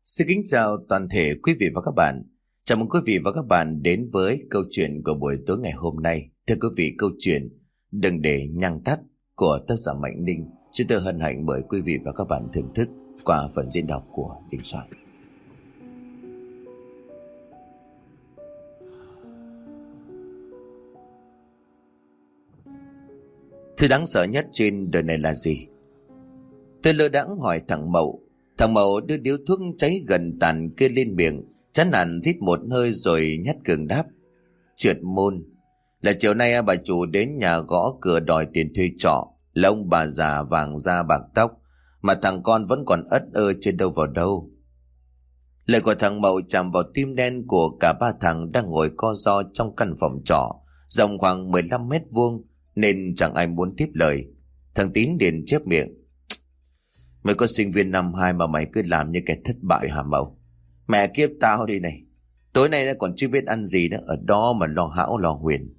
Xin kính chào toàn thể quý vị và các bạn. Chào mừng quý vị và các bạn đến với câu chuyện của buổi tối ngày hôm nay. Thưa quý vị, câu chuyện Đừng để nhang tắt của tác giả Mạnh Ninh, chúng tôi hân hạnh mời quý vị và các bạn thưởng thức qua phần diễn đọc của Đình Soạn. Thứ đáng sợ nhất trên đời này là gì? Tôi lơ đãng hỏi thằng Mậu. Thằng Mậu đưa điếu thuốc cháy gần tàn kia lên miệng, chán nản rít một hơi rồi nhát cường đáp: Trượt môn. Là chiều nay bà chủ đến nhà gõ cửa đòi tiền thuê trọ, là ông bà già vàng da bạc tóc, mà thằng con vẫn còn ất ơ chưa đâu vào đâu. Lời của thằng Mậu chạm vào tim đen của cả ba thằng đang ngồi co ro trong căn phòng trọ rộng khoảng 15 mét vuông, nên chẳng ai muốn tiếp lời. Thằng Tín liền chép miệng: Mày có sinh viên năm 2 mà mày cứ làm như kẻ thất bại hả Mậu? Mẹ kiếp tao đi này, tối nay đã còn chưa biết ăn gì nữa, ở đó mà lo hão lo huyền.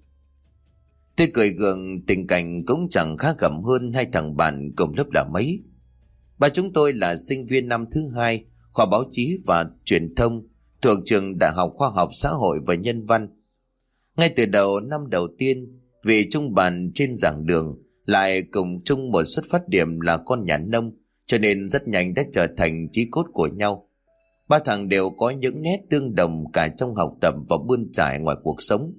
Tôi cười gượng, tình cảnh cũng chẳng khác gầm hơn hai thằng bạn cùng lớp là mấy. Ba chúng tôi là sinh viên năm thứ 2 khoa báo chí và truyền thông thuộc trường Đại học Khoa học Xã hội và Nhân văn. Ngay từ đầu năm đầu tiên, vì chung bàn trên giảng đường, lại cùng chung một xuất phát điểm là con nhà nông, cho nên rất nhanh đã trở thành chí cốt của nhau. Ba thằng đều có những nét tương đồng cả trong học tập và bươn trải ngoài cuộc sống.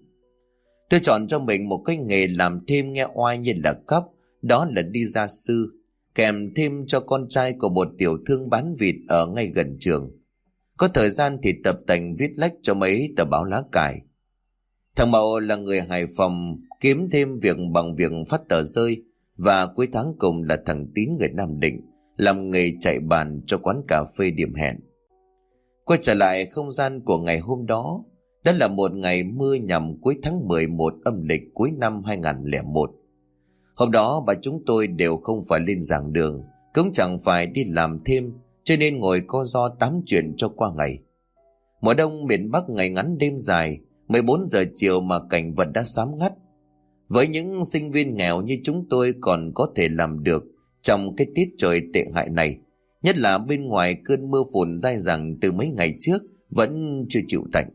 Tôi chọn cho mình một cái nghề làm thêm nghe oai như là cấp, đó là đi gia sư, kèm thêm cho con trai của một tiểu thương bán vịt ở ngay gần trường. Có thời gian thì tập tành viết lách cho mấy tờ báo lá cải. Thằng Mậu là người Hải Phòng, kiếm thêm việc bằng việc phát tờ rơi, và cuối tháng cùng là thằng Tín người Nam Định, làm nghề chạy bàn cho quán cà phê điểm hẹn. Quay trở lại không gian của ngày hôm đó, đó là một ngày mưa nhằm cuối tháng 11 âm lịch cuối năm 2001. Hôm đó bà chúng tôi đều không phải lên giảng đường, cũng chẳng phải đi làm thêm, cho nên ngồi co ro tám chuyện cho qua ngày. Mùa đông miền Bắc ngày ngắn đêm dài, 14 giờ chiều mà cảnh vật đã xám ngắt. Với những sinh viên nghèo như chúng tôi còn có thể làm được trong cái tiết trời tệ hại này, nhất là bên ngoài cơn mưa phùn dai dẳng từ mấy ngày trước vẫn chưa chịu tạnh.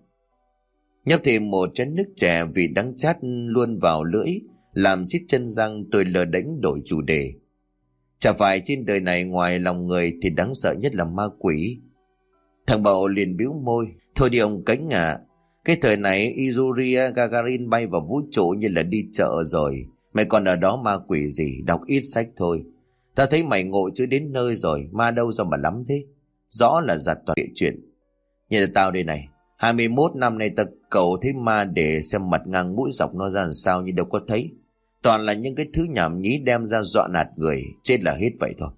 Nhấp thêm một chén nước chè vị đắng chát luôn vào lưỡi, làm xiết chân răng, tôi lờ đánh đổi chủ đề. Chả phải trên đời này ngoài lòng người thì đáng sợ nhất là ma quỷ. Thằng Bậu liền bĩu môi: Thôi đi ông Cánh à, cái thời này Yuri Gagarin bay vào vũ trụ như là đi chợ rồi. Mày còn ở đó ma quỷ gì, đọc ít sách thôi. Ta thấy mày ngộ chứ đến nơi rồi, ma đâu ra mà lắm thế. Rõ là giặt toàn địa chuyện. Nhìn là tao đây này, 21 năm nay ta cầu thấy ma để xem mặt ngang mũi dọc nó ra làm sao nhưng đâu có thấy. Toàn là những cái thứ nhảm nhí đem ra dọa nạt người, chết là hết vậy thôi.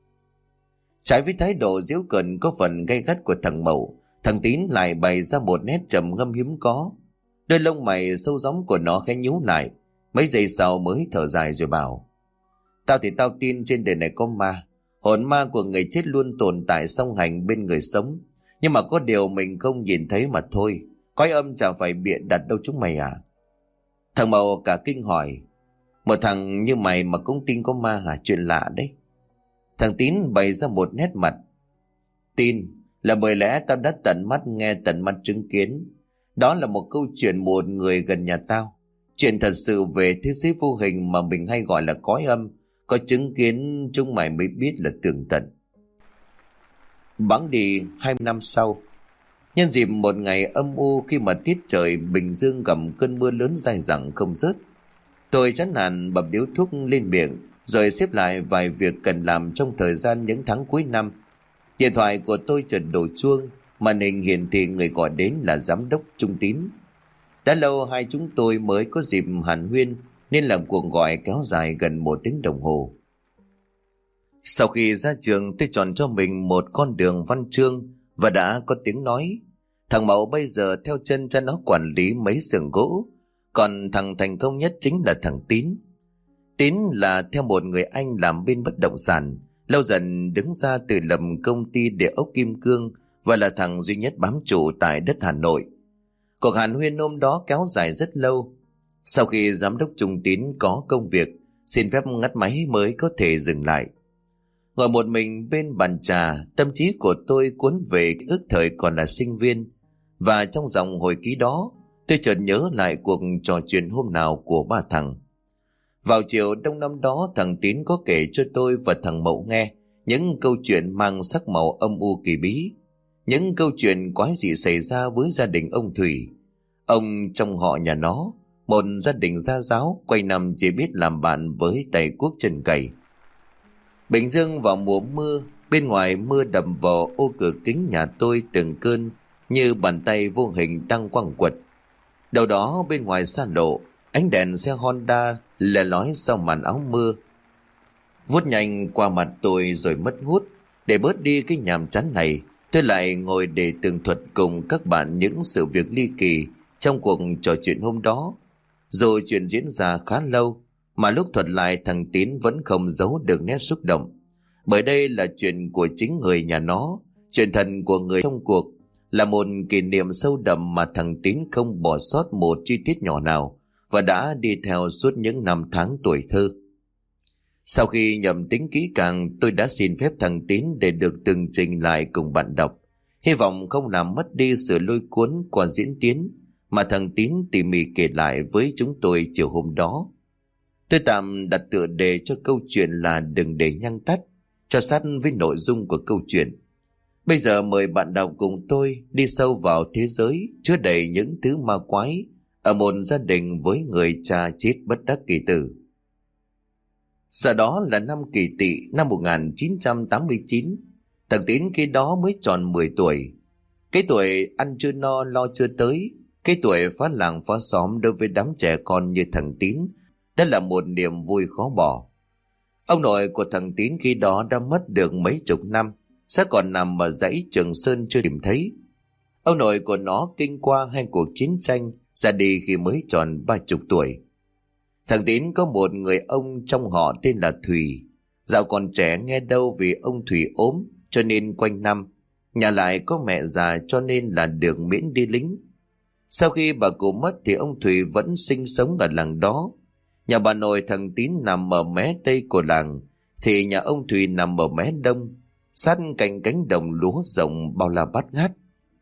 Trái với thái độ giễu cợt có phần gay gắt của thằng Mậu, thằng Tín lại bày ra một nét trầm ngâm hiếm có. Đôi lông mày sâu gióm của nó khẽ nhíu lại, mấy giây sau mới thở dài rồi bảo: Tao thì tao tin trên đời này có ma. Hồn ma của người chết luôn tồn tại song hành bên người sống, nhưng mà có điều mình không nhìn thấy mà thôi. Cõi âm chả phải bịa đặt đâu chúng mày à. Thằng Mậu cả kinh hỏi: Một thằng như mày mà cũng tin có ma hả? Chuyện lạ đấy. Thằng Tín bày ra một nét mặt: Tin là bởi lẽ tao đã tận mắt nghe, tận mắt chứng kiến. Đó là một câu chuyện một người gần nhà tao, chuyện thật sự về thế giới vô hình mà mình hay gọi là cõi âm. Có chứng kiến chúng mày mới biết là tường tận. Bẵng đi 20 năm sau, nhân dịp một ngày âm u khi mà tiết trời Bình Dương gầm cơn mưa lớn dai dẳng không dứt, tôi chán nản bập điếu thuốc lên miệng rồi xếp lại vài việc cần làm trong thời gian những tháng cuối năm. Điện thoại của tôi chợt đổ chuông, màn hình hiển thị người gọi đến là giám đốc Trung Tín. Đã lâu hai chúng tôi mới có dịp hàn huyên, nên là cuộc gọi kéo dài gần 1 tiếng đồng hồ. Sau khi ra trường, tôi chọn cho mình một con đường văn chương và đã có tiếng nói. Thằng Mậu bây giờ theo chân cha nó quản lý mấy xưởng gỗ, còn thằng thành công nhất chính là thằng Tín. Tín là theo một người anh làm bên bất động sản, lâu dần đứng ra tự lập công ty địa ốc Kim Cương và là thằng duy nhất bám trụ tại đất Hà Nội. Cuộc hàn huyên hôm đó kéo dài rất lâu. Sau khi giám đốc Trung Tín có công việc, xin phép ngắt máy mới có thể dừng lại. Ngồi một mình bên bàn trà, tâm trí của tôi cuốn về ước thời còn là sinh viên. Và trong dòng hồi ký đó, tôi chợt nhớ lại cuộc trò chuyện hôm nào của ba thằng. Vào chiều đông năm đó, thằng Tín có kể cho tôi và thằng Mậu nghe những câu chuyện mang sắc màu âm u kỳ bí. Những câu chuyện quái dị xảy ra với gia đình ông Thủy. Ông trong họ nhà nó, một gia đình gia giáo quanh năm chỉ biết làm bạn với tay cuốc chân cày. Bình dương vào mùa mưa, bên ngoài mưa đầm vào ô cửa kính nhà tôi từng cơn như bàn tay vô hình đang quăng quật. Đầu đó bên ngoài xa lộ, ánh đèn xe Honda lè lói sau màn áo mưa, vuốt nhanh qua mặt tôi rồi mất hút. Để bớt đi cái nhàm chán này, tôi lại ngồi để tường thuật cùng các bạn những sự việc ly kỳ trong cuộc trò chuyện hôm đó. Dù chuyện diễn ra khá lâu, mà lúc thuật lại thằng Tín vẫn không giấu được nét xúc động. Bởi đây là chuyện của chính người nhà nó, chuyện thần của người trong cuộc, là một kỷ niệm sâu đậm mà thằng Tín không bỏ sót một chi tiết nhỏ nào và đã đi theo suốt những năm tháng tuổi thơ. Sau khi nhẩm tính kỹ càng, tôi đã xin phép thằng Tín để được tường trình lại cùng bạn đọc, hy vọng không làm mất đi sự lôi cuốn qua diễn tiến mà thằng Tín tỉ mỉ kể lại với chúng tôi chiều hôm đó. Tôi tạm đặt tựa đề cho câu chuyện là Đừng để nhăng tắt, cho sát với nội dung của câu chuyện. Bây giờ mời bạn đọc cùng tôi đi sâu vào thế giới chứa đầy những thứ ma quái ở một gia đình với người cha chết bất đắc kỳ tử. Giờ đó là năm Kỷ Tỵ năm 1989. Thằng Tín khi đó mới tròn 10 tuổi. Cái tuổi ăn chưa no lo chưa tới, cái tuổi phá làng phá xóm đối với đám trẻ con như thằng Tín, đó là một niềm vui khó bỏ. Ông nội của thằng Tín khi đó đã mất được mấy chục năm, sẽ còn nằm ở dãy Trường Sơn chưa tìm thấy. Ông nội của nó kinh qua hai cuộc chiến tranh, ra đi khi mới tròn 30 tuổi. Thằng Tín có một người ông trong họ tên là Thủy. Dạo còn trẻ nghe đâu vì ông Thủy ốm cho nên quanh năm, nhà lại có mẹ già cho nên là được miễn đi lính. Sau khi bà cụ mất thì ông Thủy vẫn sinh sống ở làng đó. Nhà bà nội thằng Tín nằm ở mé tây của làng, thì nhà ông Thủy nằm ở mé đông, sát cạnh cánh đồng lúa rộng bao la bát ngát.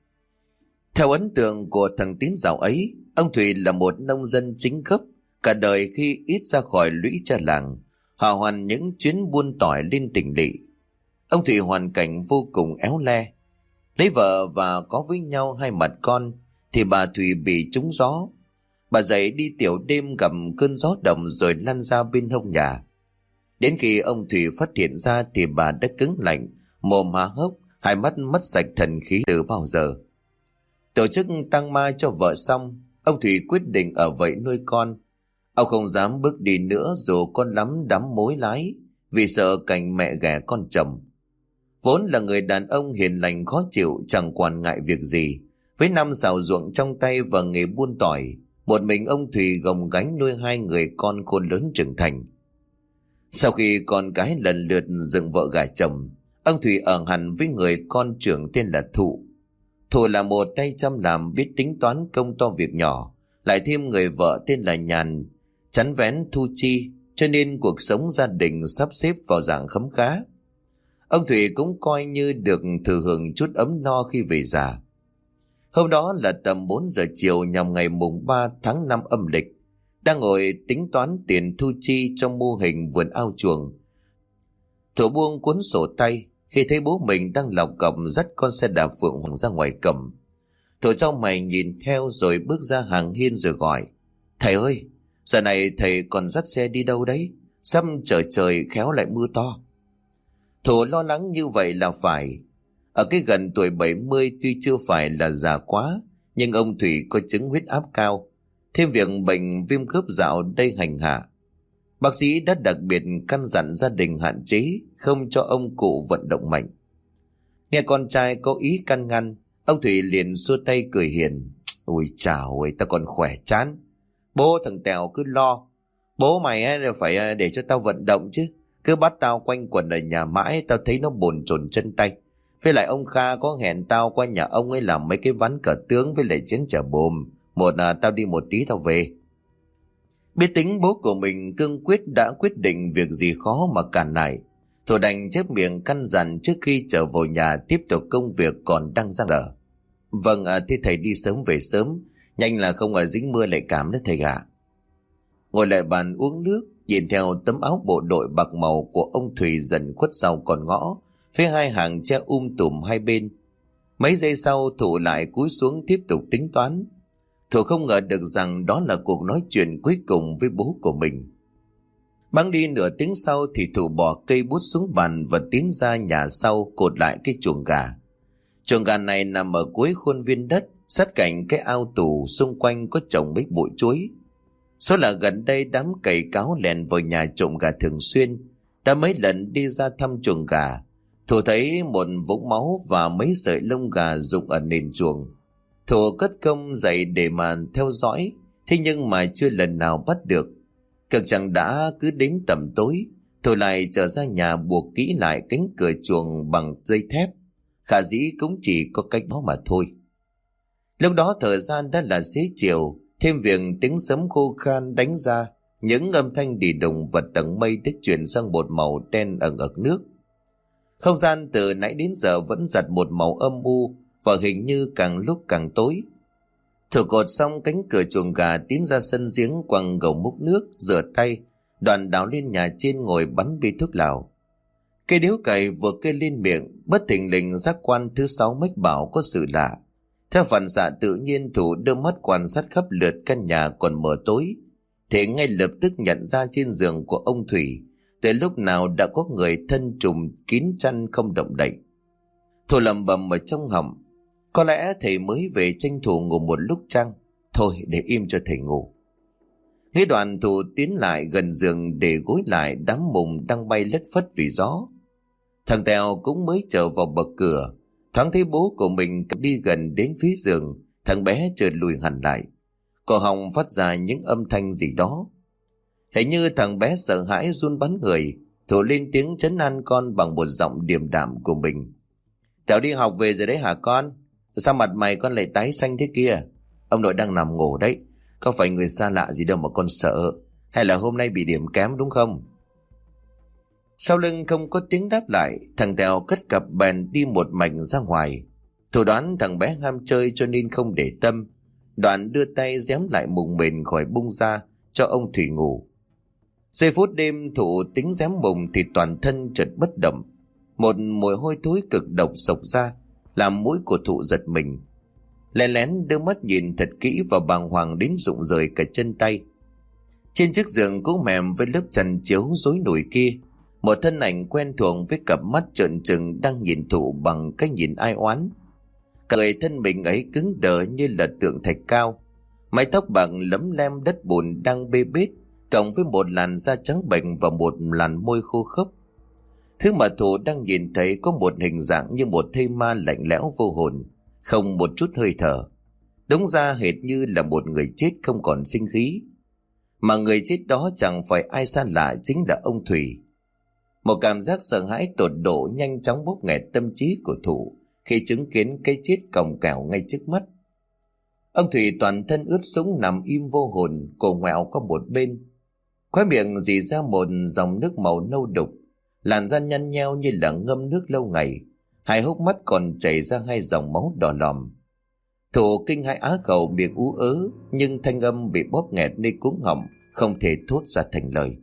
Theo ấn tượng của thằng Tín dạo ấy, ông Thủy là một nông dân chính gốc. Cả đời khi ít ra khỏi lũy cha làng, họ hoàn những chuyến buôn tỏi lên tỉnh lỵ. Ông Thủy hoàn cảnh vô cùng éo le. Lấy vợ và có với nhau hai mặt con, thì bà Thủy bị trúng gió. Bà dậy đi tiểu đêm gặp cơn gió động rồi lăn ra bên hông nhà. Đến khi ông Thủy phát hiện ra thì bà đã cứng lạnh, mồm há hốc, hai mắt mất sạch thần khí từ bao giờ. Tổ chức tang ma cho vợ xong, ông Thủy quyết định ở vậy nuôi con. Ông không dám bước đi nữa dù con lắm đắm mối lái, vì sợ cảnh mẹ ghẻ con chồng. Vốn là người đàn ông hiền lành khó chịu, chẳng quản ngại việc gì. Với năm xào ruộng trong tay và nghề buôn tỏi, một mình ông Thủy gồng gánh nuôi hai người con khôn lớn trưởng thành. Sau khi con cái lần lượt dựng vợ gả chồng, ông Thủy ở hẳn với người con trưởng tên là Thụ. Thụ là một tay chăm làm, biết tính toán công to việc nhỏ, lại thêm người vợ tên là Nhàn, chắn vén thu chi, cho nên cuộc sống gia đình sắp xếp vào dạng khấm khá. Ông Thủy cũng coi như được thừa hưởng chút ấm no khi về già. Hôm đó là tầm 4 giờ chiều nhằm ngày mùng 3 tháng 5 âm lịch, đang ngồi tính toán tiền thu chi trong mô hình vườn ao chuồng. Thụ buông cuốn sổ tay khi thấy bố mình đang lọc cọc dắt con xe đạp Phượng Hoàng ra ngoài cầm. Thụ trong mày nhìn theo rồi bước ra hàng hiên rồi gọi: "Thầy ơi, giờ này thầy còn dắt xe đi đâu đấy? Sắp trở trời khéo lại mưa to." Thụ lo lắng như vậy là phải. Ở cái gần tuổi 70 tuy chưa phải là già quá, nhưng ông Thủy có chứng huyết áp cao, thêm việc bệnh viêm khớp dạo đây hành hạ. Bác sĩ đã đặc biệt căn dặn gia đình hạn chế không cho ông cụ vận động mạnh. Nghe con trai có ý can ngăn, ông Thủy liền xua tay cười hiền: "Ôi chào ơi, tao còn khỏe chán. Bố thằng Tèo cứ lo. Bố mày phải để cho tao vận động chứ. Cứ bắt tao quanh quẩn ở nhà mãi, tao thấy nó bồn chồn chân tay. Với lại ông Kha có hẹn tao qua nhà ông ấy làm mấy cái ván cờ tướng với lại chén chả bồm. Tao đi một tí tao về." Biết tính bố của mình cương quyết, đã quyết định việc gì khó mà cản lại. Thủ đành chép miệng căn dặn trước khi trở vào nhà tiếp tục công việc còn đang dang dở. Vâng, thế thầy đi sớm về sớm, nhanh là không dính mưa lại cảm đó thầy ạ. Ngồi lại bàn uống nước, nhìn theo tấm áo bộ đội bạc màu của ông Thủy dần khuất sau con ngõ, phía hai hàng tre tùm hai bên. Mấy giây sau Thủ lại cúi xuống tiếp tục tính toán. Thủ không ngờ được rằng đó là cuộc nói chuyện cuối cùng với bố của mình. Bẵng đi nửa tiếng sau thì Thủ bỏ cây bút xuống bàn và tiến ra nhà sau cột lại cái chuồng gà. Chuồng gà này nằm ở cuối khuôn viên đất, sát cạnh cái ao tù, xung quanh có trồng mấy bụi chuối. Số là gần đây đám cày cáo lèn vào nhà trộm gà thường xuyên. Đã mấy lần đi ra thăm chuồng gà, Thủ thấy một vũng máu và mấy sợi lông gà rụng ở nền chuồng. Thủ cất công dậy để mà theo dõi, thế nhưng mà chưa lần nào bắt được. Cực chẳng đã cứ đến tầm tối, Thủ lại trở ra nhà buộc kỹ lại cánh cửa chuồng bằng dây thép. Khả dĩ cũng chỉ có cách đó mà thôi. Lúc đó thời gian đã là xế chiều, thêm việc tiếng sấm khô khan đánh ra, những âm thanh đi đùng vật tầng mây đã chuyển sang một màu đen ẩn ực nước. Không gian từ nãy đến giờ vẫn giặt một màu âm u và hình như càng lúc càng tối. Thủ cột xong cánh cửa chuồng gà tiến ra sân giếng, quăng gầu múc nước, rửa tay, đoạn đào lên nhà trên ngồi bắn bi thuốc lào. Cây điếu cày vừa kê lên miệng, bất thình lình giác quan thứ 6 mách bảo có sự lạ. Theo phản xạ tự nhiên, Thủ đưa mắt quan sát khắp lượt căn nhà còn mờ tối, thì ngay lập tức nhận ra trên giường của ông Thủy từ lúc nào đã có người thân trùm kín chăn không động đậy. Thủ lẩm bẩm ở trong họng, có lẽ thầy mới về tranh thủ ngủ một lúc chăng. Thôi để im cho thầy ngủ. Nghĩ đoạn Thủ tiến lại gần giường để gối lại đám mùng đang bay lất phất vì gió. Thằng Tèo cũng mới trở vào bậc cửa, thoáng thấy bố của mình đi gần đến phía giường, thằng bé chợt lùi hẳn lại, cổ họng phát ra những âm thanh gì đó. Hình như thằng bé sợ hãi run bắn người, Thủ lên tiếng trấn an con bằng một giọng điềm đạm của mình. Tèo đi học về rồi đấy hả con? Sao mặt mày con lại tái xanh thế kia? Ông nội đang nằm ngủ đấy, có phải người xa lạ gì đâu mà con sợ, hay là hôm nay bị điểm kém đúng không? Sau lưng không có tiếng đáp lại, thằng Tèo cất cặp bèn đi một mạch ra ngoài. Thủ đoán thằng bé ham chơi cho nên không để tâm, đoạn đưa tay giếm lại mùng mền khỏi bung ra cho ông Thủy ngủ. Giây phút đêm Thủ tính giếm mùng thì toàn thân chợt bất động, một mùi hôi thối cực độc xộc ra, làm mũi của Thủ giật mình. Lén lén đưa mắt nhìn thật kỹ và bàng hoàng đến rụng rời cả chân tay. Trên chiếc giường cũ mềm với lớp chăn chiếu rối nổi kia, một thân ảnh quen thuộc với cặp mắt trợn trừng đang nhìn Thủ bằng cái nhìn ai oán. Cả người thân mình ấy cứng đờ như là tượng thạch cao, mái tóc bạc lấm lem đất bùn đang bê bết, cộng với một làn da trắng bệch và một làn môi khô khốc. Thứ mà Thủ đang nhìn thấy có một hình dạng như một thây ma lạnh lẽo vô hồn, không một chút hơi thở, đúng ra hệt như là một người chết không còn sinh khí. Mà người chết đó chẳng phải ai xa lạ, chính là ông Thủy. Một cảm giác sợ hãi tột độ nhanh chóng bóp nghẹt tâm trí của Thủ khi chứng kiến cái chết còng kẽo ngay trước mắt. Ông Thủy toàn thân ướt sũng nằm im vô hồn, cổ ngoẹo qua một bên, khóe miệng rỉ ra một dòng nước màu nâu đục, làn da nhăn nheo như là ngâm nước lâu ngày, hai hốc mắt còn chảy ra hai dòng máu đỏ lòm. Thủ kinh hãi á khẩu, miệng ú ớ, nhưng thanh âm bị bóp nghẹt nơi cuống họng, không thể thốt ra thành lời.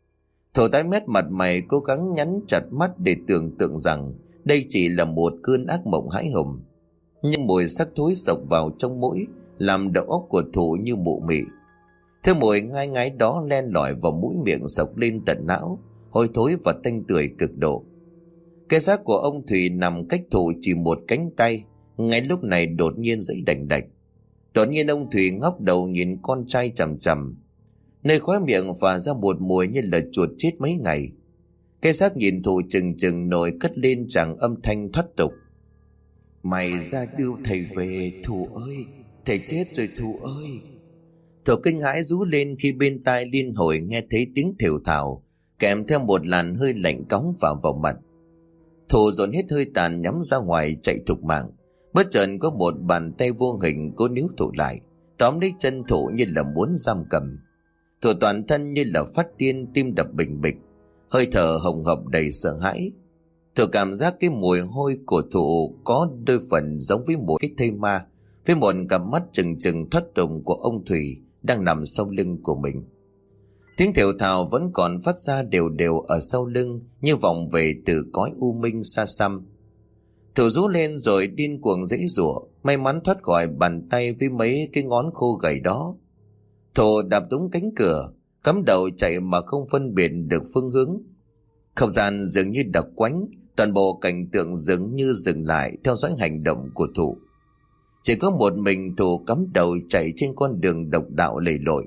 Thủ tái mét mặt mày, cố gắng nhắm chặt mắt để tưởng tượng rằng đây chỉ là một cơn ác mộng hãi hùng. Nhưng mùi xác thối xộc vào trong mũi, làm đầu óc của Thủ như mụ mị. Thứ mùi ngai ngái đó len lỏi vào mũi miệng xộc lên tận não, hôi thối và tanh tưởi cực độ. Cái xác của ông Thủy nằm cách Thủ chỉ một cánh tay, ngay lúc này đột nhiên dậy đành đạch. Đột nhiên ông Thủy ngóc đầu nhìn con trai chằm chằm, nơi khóe miệng phả ra một mùi như là chuột chết mấy ngày. Cái xác nhìn Thủ chừng chừng nổi cất lên chàng âm thanh thoát tục. Mày ra đưa thầy về, Thủ ơi, thầy chết rồi Thủ ơi. Thủ kinh hãi rú lên khi bên tai liên hồi nghe thấy tiếng thều thào, kèm theo một làn hơi lạnh cóng vào mặt. Thủ dồn hết hơi tàn nhắm ra ngoài chạy thục mạng. Bất chợt có một bàn tay vô hình cố níu Thủ lại, tóm lấy chân Thủ như là muốn giam cầm. Thủ toàn thân như là phát điên, tim đập bình bịch. hơi thở hồng hộc đầy sợ hãi. Thủ cảm giác cái mùi hôi của Thủ có đôi phần giống với một cái thây ma, với một cặp mắt trừng trừng thoát tục của ông Thủy đang nằm sau lưng của mình. Tiếng thều thào vẫn còn phát ra đều đều ở sau lưng, như vọng về từ cõi u minh xa xăm. Thủ rú lên rồi điên cuồng giãy giụa, may mắn thoát khỏi bàn tay với mấy cái ngón khô gầy đó. Thủ đạp đúng cánh cửa, cắm đầu chạy mà không phân biệt được phương hướng. Không gian dường như đặc quánh, toàn bộ cảnh tượng dường như dừng lại theo dõi hành động của Thủ. Chỉ có một mình Thủ cắm đầu chạy trên con đường độc đạo lầy lội.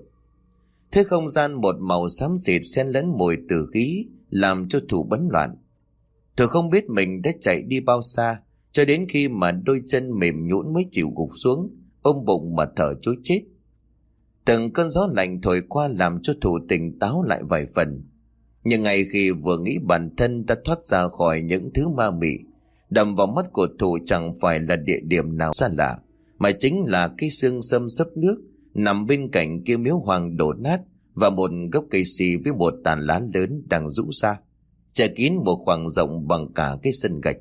Thế không gian một màu xám xịt xen lẫn mùi tử khí làm cho Thủ bấn loạn. Thủ không biết mình đã chạy đi bao xa, cho đến khi mà đôi chân mềm nhũn mới chịu gục xuống, ôm bụng mà thở trối chết. Từng cơn gió lạnh thổi qua làm cho Thủ tỉnh táo lại vài phần. Nhưng ngay khi vừa nghĩ bản thân đã thoát ra khỏi những thứ ma mị, đầm vào mắt của Thủ chẳng phải là địa điểm nào xa lạ, mà chính là cái xương xâm xấp nước nằm bên cạnh kia miếu hoang đổ nát và một gốc cây xì với một tàn lá lớn đang rũ ra, che kín một khoảng rộng bằng cả cái sân gạch.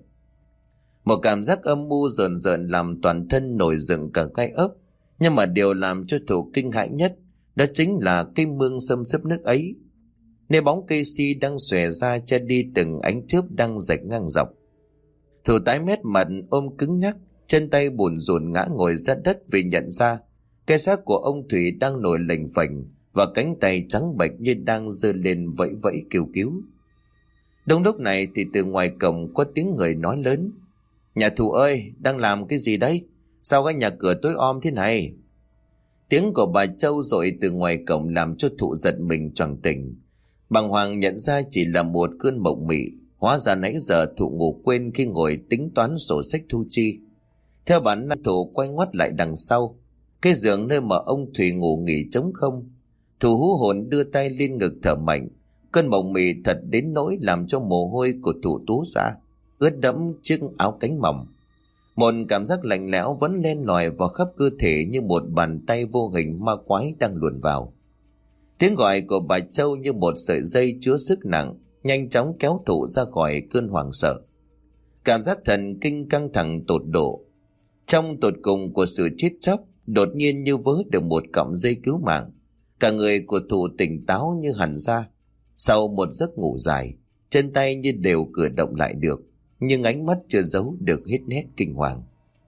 Một cảm giác âm mưu rợn rợn làm toàn thân nổi dựng cả gai ốc, nhưng mà điều làm cho Thủ kinh hãi nhất đó chính là cái mương xâm xấp nước ấy. Nơi bóng cây si đang xòe ra che đi từng ánh chớp đang rạch ngang dọc. Thủ tái mét mặt ôm cứng nhắc, chân tay bủn rủn ngã ngồi ra đất vì nhận ra cái xác của ông Thủy đang nổi lềnh phềnh và cánh tay trắng bệch như đang giơ lên vẫy vẫy kêu cứu. Đúng lúc này thì từ ngoài cổng có tiếng người nói lớn: "Nhà Thủ ơi, đang làm cái gì đấy? Sao cái nhà cửa tối om thế này?" Tiếng của bà Châu dội từ ngoài cổng làm cho Thủ giật mình choàng tỉnh. Bàng hoàng nhận ra chỉ là một cơn mộng mị, hóa ra nãy giờ Thủ ngủ quên khi ngồi tính toán sổ sách thu chi. Theo bản năng Thủ quay ngoắt lại đằng sau, cái giường nơi mà ông Thủy ngủ nghỉ trống không. Thủ hú hồn đưa tay lên ngực thở mạnh. Cơn mộng mị thật đến nỗi làm cho mồ hôi của Thủ túa ra, ướt đẫm chiếc áo cánh mỏng. Một cảm giác lạnh lẽo vẫn len lỏi vào khắp cơ thể như một bàn tay vô hình ma quái đang luồn vào. Tiếng gọi của bà Châu như một sợi dây chứa sức nặng, nhanh chóng kéo Thủ ra khỏi cơn hoảng sợ. Cảm giác thần kinh căng thẳng tột độ. Trong tột cùng của sự chết chóc, đột nhiên như vớ được một cọng dây cứu mạng. Cả người của Thủ tỉnh táo như hẳn ra. Sau một giấc ngủ dài, chân tay như đều cử động lại được, nhưng ánh mắt chưa giấu được hết nét kinh hoàng.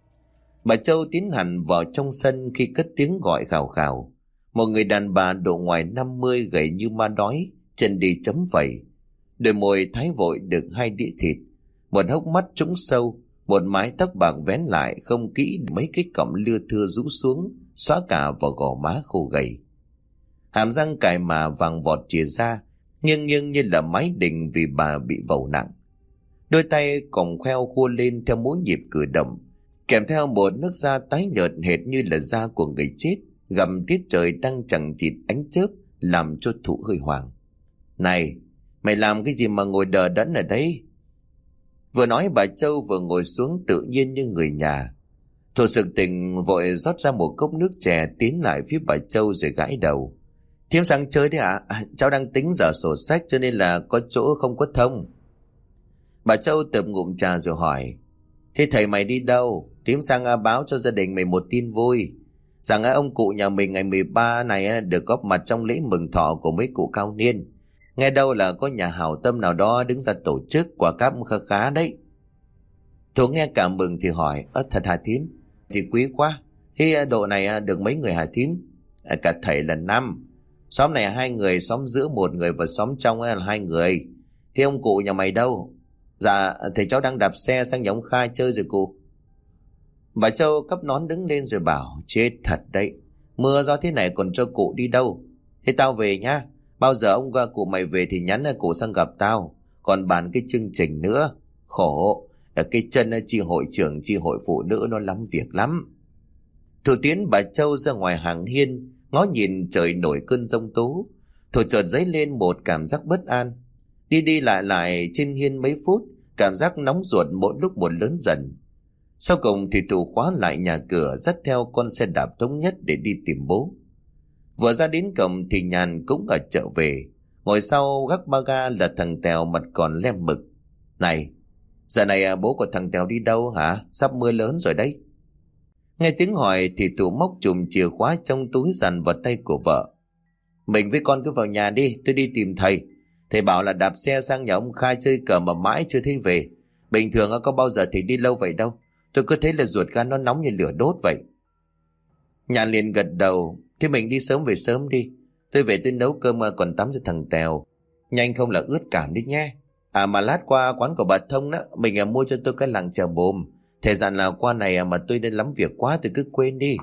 Bà Châu tiến hẳn vào trong sân khi cất tiếng gọi khào khào. Một người đàn bà độ ngoài 50 gầy như ma đói, chân đi chấm phẩy, đôi môi thái vội được 2 đĩa thịt, một hốc mắt trũng sâu, một mái tóc bạc vén lại không kỹ, mấy cái cọng lưa thưa rũ xuống xóa cả vào gò má khô gầy. Hàm răng cài mà vàng vọt chìa ra, nghiêng nghiêng như là mái đình vì bà bị vẩu nặng. Đôi tay còng khoeo khua lên theo mỗi nhịp cử động, kèm theo một nước da tái nhợt hệt như là da của người chết, gầm tiết trời đang chằng chịt ánh chớp làm cho Thủ hơi hoảng. "Này, mày làm cái gì mà ngồi đờ đẫn ở đây?" Vừa nói bà Châu vừa ngồi xuống tự nhiên như người nhà. Thủ sực tỉnh vội rót ra một cốc nước chè tiến lại phía bà Châu rồi gãi đầu. "Thím sang chơi đấy ạ? Cháu đang tính dở sổ sách cho nên là có chỗ không có thông." Bà Châu tợp ngụm trà rồi hỏi: "Thế thầy mày đi đâu? Thím sang báo cho gia đình mày một tin vui, rằng ông cụ nhà mình ngày 13 này được góp mặt trong lễ mừng thọ của mấy cụ cao niên. Nghe đâu là có nhà hảo tâm nào đó đứng ra tổ chức, quả cáp khá khá đấy." Thủ nghe cảm mừng thì hỏi: "Thật hả thím? Thì quý quá. Thế độ này được mấy người hả thím?" "Cả thầy là 5. Xóm này 2 người, xóm giữa 1 người và xóm trong là 2 người. Thế ông cụ nhà mày đâu?" "Dạ thầy cháu đang đạp xe sang nhà ông Khai chơi rồi cụ." Bà Châu cắp nón đứng lên rồi bảo: "Chết thật đấy, mưa gió thế này còn cho cụ đi đâu. Thế tao về nhá, bao giờ ông cụ mày về thì nhắn cụ sang gặp tao, còn bàn cái chương trình nữa. Khổ, ở cái chân chi hội trưởng chi hội phụ nữ nó lắm việc lắm." Thủ tiến bà Châu ra ngoài hàng hiên, ngó nhìn trời nổi cơn giông tố. Thủ chợt dấy lên một cảm giác bất an. Đi đi lại lại trên hiên mấy phút, cảm giác nóng ruột mỗi lúc một lớn dần. Sau cùng thì Thủ khóa lại nhà cửa, dắt theo con xe đạp thống nhất để đi tìm bố. Vừa ra đến cổng thì Nhàn cũng ở chợ về. Ngồi sau gác ba ga là thằng Tèo mặt còn lem mực. Này, giờ này bố của thằng Tèo đi đâu hả? Sắp mưa lớn rồi đấy. Nghe tiếng hỏi thì Thủ móc chùm chìa khóa trong túi dằn vào tay của vợ. Mình với con cứ vào nhà đi, tôi đi tìm thầy. Thầy bảo là đạp xe sang nhà ông Khai chơi cờ mà mãi chưa thấy về. Bình thường có bao giờ thì đi lâu vậy đâu. Tôi cứ thấy là ruột gan nó nóng như lửa đốt vậy. Nhàn liền gật đầu. Thế mình đi sớm về sớm đi. Tôi về tôi nấu cơm còn tắm cho thằng Tèo. Nhanh không là ướt cảm đi nhé. À mà lát qua quán của bà Thông đó, mình mua cho tôi cái làng chèo bồm. Thời gian là qua này mà tôi đang lắm việc quá tôi cứ quên đi.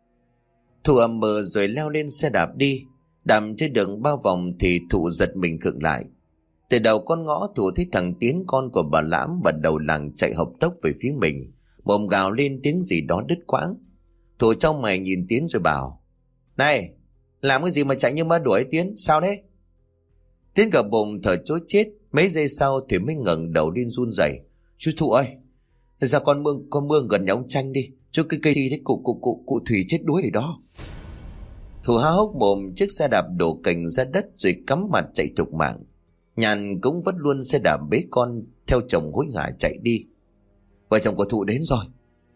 Thủ ầm mờ rồi leo lên xe đạp đi. Đạp trên đường bao vòng thì Thủ giật mình khựng lại. Từ đầu con ngõ Thủ thấy thằng Tiến con của bà Lãm và đầu làng chạy hộc tốc về phía mình, mồm gào lên tiếng gì đó đứt quãng. Thủ trong mày nhìn Tiến rồi bảo: Này, làm cái gì mà chạy như ma đuổi Tiến, sao đấy? Tiến gập bụng thở chối chết. Mấy giây sau thì mới ngẩng đầu lên run rẩy. Chú Thủ ơi, ra con mương gần nhà ông Tranh đi, chú cái cây đấy cụ Thủy chết đuối ở đó. Thủ há hốc mồm, chiếc xe đạp đổ cành ra đất rồi cắm mặt chạy thục mạng. Nhàn cũng vất luôn xe đạp bế con theo chồng hối hả chạy đi. Vợ chồng của Thủ đến rồi.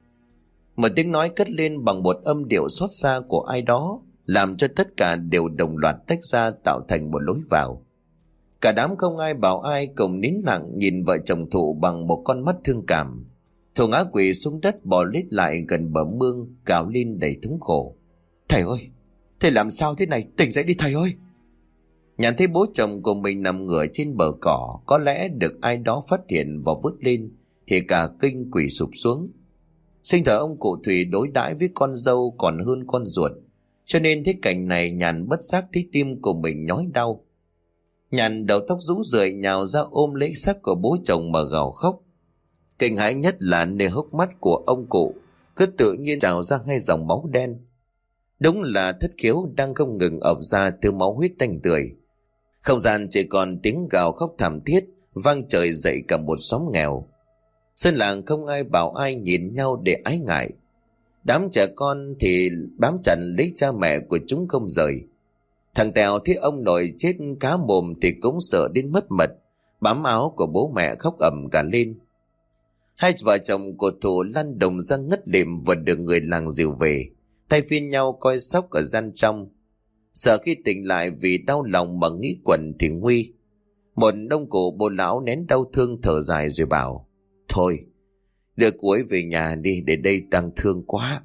Một tiếng nói cất lên bằng một âm điệu xót xa của ai đó, làm cho tất cả đều đồng loạt tách ra tạo thành một lối vào. Cả đám không ai bảo ai cùng nín lặng nhìn vợ chồng Thủ bằng một con mắt thương cảm. Thủ ngã quỵ xuống đất bò lết lại gần bờ mương, gào lên đầy thống khổ: Thầy ơi, thầy làm sao thế này, tỉnh dậy đi thầy ơi. Nhàn thấy bố chồng của mình nằm ngửa trên bờ cỏ, có lẽ được ai đó phát hiện và vớt lên thì cả kinh quỳ sụp xuống. Sinh thời ông cụ Thủy đối đãi với con dâu còn hơn con ruột, cho nên thấy cảnh này Nhàn bất giác thấy tim của mình nhói đau. Nhàn đầu tóc rũ rượi nhào ra ôm lấy xác của bố chồng mà gào khóc. Kinh hãi nhất là nơi hốc mắt của ông cụ cứ tự nhiên trào ra hai dòng máu đen. Đúng là thất khiếu đang không ngừng ọc ra từ máu huyết tanh tưởi. Không gian chỉ còn tiếng gào khóc thảm thiết vang trời dậy cả một xóm nghèo. Dân làng không ai bảo ai, nhìn nhau để ái ngại. Đám trẻ con thì bám chặt lấy cha mẹ của chúng không rời. Thằng Tèo thấy ông nội chết cá mồm thì cũng sợ đến mất mật, bám áo của bố mẹ khóc ầm cả lên. Hai vợ chồng của Thủ lăn đồng ra ngất lịm và được người làng dìu về, thay phiên nhau coi sóc ở gian trong. Sợ khi tỉnh lại vì đau lòng mà nghĩ quẩn thì nguy. Một ông cụ bố lão nén đau thương thở dài rồi bảo: Thôi, đưa cô ấy về nhà đi, để đây tăng thương quá.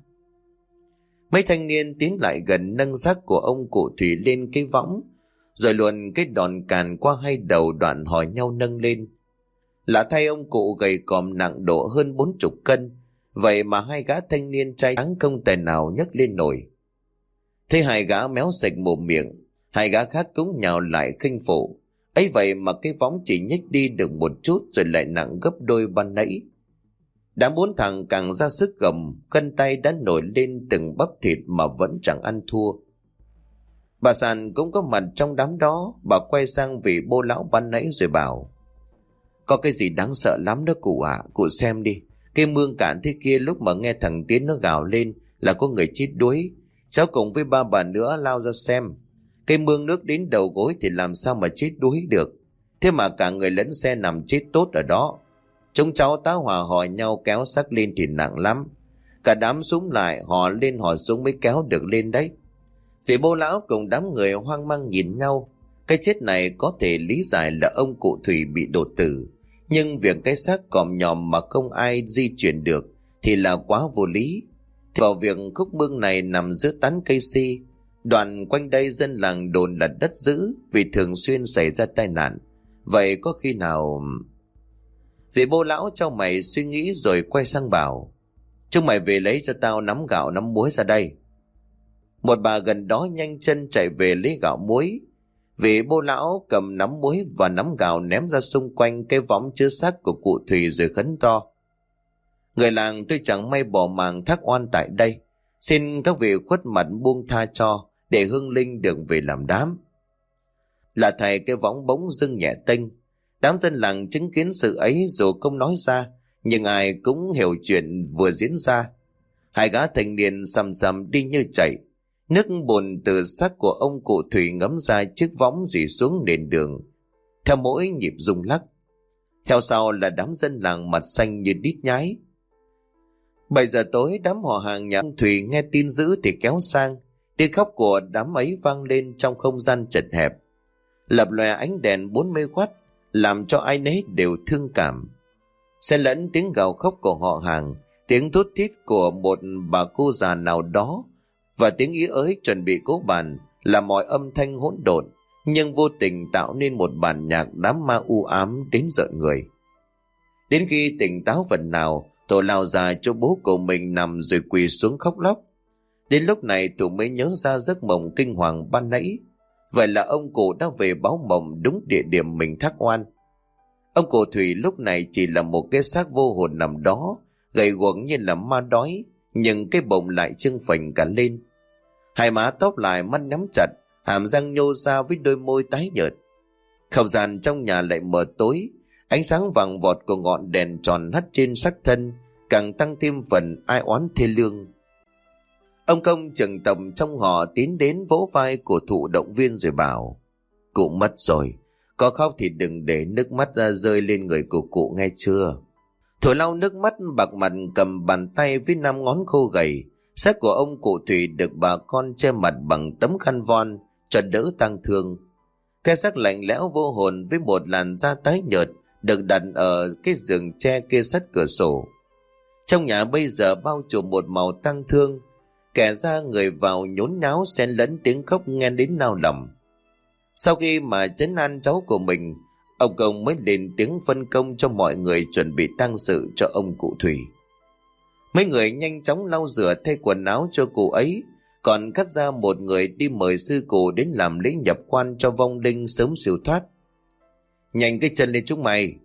Mấy thanh niên tiến lại gần nâng xác của ông cụ Thủy lên cái võng, rồi luồn cái đòn càn qua hai đầu đoạn hỏi nhau nâng lên. Lạ thay ông cụ gầy còm nặng độ hơn 40 cân, vậy mà hai gã thanh niên trai tráng không tài nào nhấc lên nổi. Thấy hai gã méo sạch mồm miệng, hai gã khác cũng nhào lại khinh phụ. Ấy vậy mà cái võng chỉ nhích đi được một chút rồi lại nặng gấp đôi ban nãy. Đã bốn thằng càng ra sức gầm, cân tay đã nổi lên từng bắp thịt mà vẫn chẳng ăn thua. Bà Sàn cũng có mặt trong đám đó. Bà quay sang vị bô lão ban nãy rồi bảo: Có cái gì đáng sợ lắm đó cụ ạ. Cụ xem đi, cái mương cạn thế kia, lúc mà nghe thằng Tiến nó gào lên là có người chết đuối. Cháu cùng với ba bà nữa lao ra xem. Cái mương nước đến đầu gối thì làm sao mà chết đuối được. Thế mà cả người lẫn xe nằm chết tốt ở đó. Chúng cháu tá hỏa hỏi nhau kéo xác lên thì nặng lắm. Cả đám súng lại, họ lên họ xuống mới kéo được lên đấy. Vị bô lão cùng đám người hoang mang nhìn nhau. Cái chết này có thể lý giải là ông cụ Thủy bị đột tử, nhưng việc cái xác còm nhòm mà không ai di chuyển được thì là quá vô lý. Thì vào việc khúc mương này nằm giữa tán cây si, đoạn quanh đây dân làng đồn là đất dữ vì thường xuyên xảy ra tai nạn. Vậy có khi nào... Vị bô lão cho mày suy nghĩ rồi quay sang bảo: Chúng mày về lấy cho tao nắm gạo nắm muối ra đây. Một bà gần đó nhanh chân chạy về lấy gạo muối. Vị bô lão cầm nắm muối và nắm gạo ném ra xung quanh cái võng chứa xác của cụ Thủy rồi khấn to: Người làng tôi chẳng may bỏ màng thác oan tại đây, xin các vị khuất mặt buông tha cho, để hương linh được về làm đám. Là thầy cái võng bỗng dưng nhẹ tênh. Đám dân làng chứng kiến sự ấy dù không nói ra, nhưng ai cũng hiểu chuyện vừa diễn ra. Hai gã thanh niên sầm sầm đi như chạy. Nước bùn từ xác của ông cụ Thủy ngấm ra chiếc võng rỉ xuống nền đường, theo mỗi nhịp rung lắc. Theo sau là đám dân làng mặt xanh như đít nhái. 7 giờ tối, đám họ hàng nhà ông Thủy nghe tin dữ thì kéo sang. Tiếng khóc của đám ấy vang lên trong không gian chật hẹp, lập lòe ánh đèn 40W, làm cho ai nấy đều thương cảm. Xen lẫn tiếng gào khóc của họ hàng, tiếng thút thít của một bà cô già nào đó và tiếng ý ới chuẩn bị cỗ bàn, là mọi âm thanh hỗn độn nhưng vô tình tạo nên một bản nhạc đám ma u ám đến rợn người. Đến khi tỉnh táo phần nào, Tổ lao ra cho bố của mình nằm rồi quỳ xuống khóc lóc. Đến lúc này Tổ mới nhớ ra giấc mộng kinh hoàng ban nãy. Vậy là ông cụ đã về báo mộng đúng địa điểm mình thác oan. Ông cụ Thủy lúc này chỉ là một cái xác vô hồn nằm đó, gầy guộc như là ma đói, nhưng cái bụng lại trưng phình cả lên. Hai má tóp lại, mắt nhắm chặt, hàm răng nhô ra với đôi môi tái nhợt. Không gian trong nhà lại mờ tối, ánh sáng vàng vọt của ngọn đèn tròn hắt trên xác thân càng tăng thêm phần ai oán thê lương. Ông công trưởng tầm trong họ tiến đến vỗ vai của Thụ động viên rồi bảo: "Cụ mất rồi, có khóc thì đừng để nước mắt ra rơi lên người của cụ nghe chưa?" Thụ lau nước mắt bạc mặt, cầm bàn tay với 5 ngón khô gầy. Xác của ông cụ Thủy được bà con che mặt bằng tấm khăn voan cho đỡ tang thương. Cái xác lạnh lẽo vô hồn với một làn da tái nhợt được đặt ở cái giường tre kia sát cửa sổ. Trong nhà bây giờ bao trùm một màu tang thương, kẻ ra người vào nhốn nháo xen lẫn tiếng khóc nghe đến nao lòng. Sau khi mà trấn an cháu của mình, ông công mới lên tiếng phân công cho mọi người chuẩn bị tang sự cho ông cụ Thủy. Mấy người nhanh chóng lau rửa thay quần áo cho cụ ấy, còn cắt ra một người đi mời sư cụ đến làm lễ nhập quan cho vong linh sớm siêu thoát. "Nhanh cái chân lên chúng mày."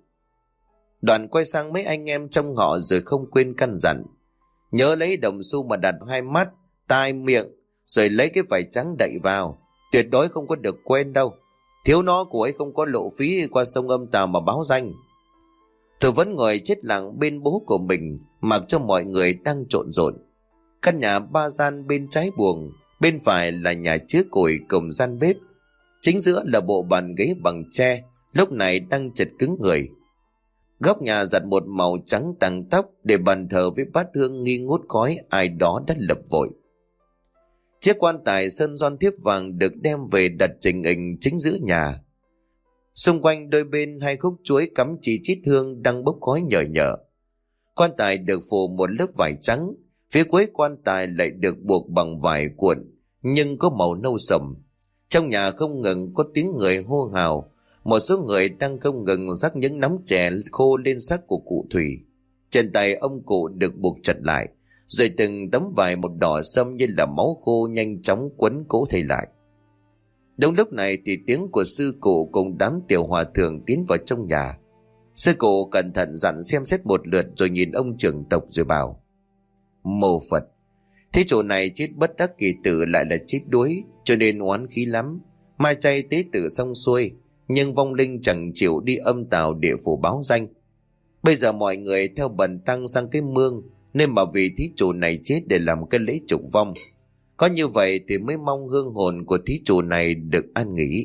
Đoàn quay sang mấy anh em trong họ rồi không quên căn dặn: "Nhớ lấy đồng xu mà đặt 2 mắt, tai, miệng, rồi lấy cái vải trắng đậy vào. Tuyệt đối không có được quên đâu. Thiếu nó cụ ấy không có lộ phí qua sông Âm Tào mà báo danh." Tôi vẫn ngồi chết lặng bên bố của mình, mặc cho mọi người đang trộn rộn. Căn nhà 3 gian, bên trái buồng, bên phải là nhà chứa củi cùng gian bếp. Chính giữa là bộ bàn ghế bằng tre, lúc này đang chật cứng người. Góc nhà giặt một màu trắng tàng tóc để bàn thờ với bát hương nghi ngút khói ai đó đã lập vội. Chiếc quan tài sơn son thiếp vàng được đem về đặt chỉnh hình chính giữa nhà. Xung quanh đôi bên 2 khúc chuối cắm chỉ chít hương đang bốc khói nhờ nhợ. Quan tài được phủ một lớp vải trắng, phía cuối quan tài lại được buộc bằng vải cuộn nhưng có màu nâu sẫm. Trong nhà không ngừng có tiếng người hô hào, một số người đang không ngừng rắc những nắm chè khô lên xác của cụ Thủy. Chân tay ông cụ được buộc chặt lại, rồi từng tấm vải một đỏ sẫm như là máu khô nhanh chóng quấn cố thầy lại. Đúng lúc này thì tiếng của sư cụ cùng đám tiểu hòa thượng tiến vào trong nhà. Sư cụ cẩn thận dặn xem xét một lượt rồi nhìn ông trưởng tộc rồi bảo: "Mô Phật, thế chỗ này chết bất đắc kỳ tử lại là chết đuối, cho nên oán khí lắm. Mai chay tế tử xong xuôi, nhưng vong linh chẳng chịu đi Âm Tào địa phủ báo danh. Bây giờ mọi người theo bần tăng sang cái mương nên mà vì thí chủ này chết để làm cái lễ trục vong. Có như vậy thì mới mong hương hồn của thí chủ này được an nghỉ."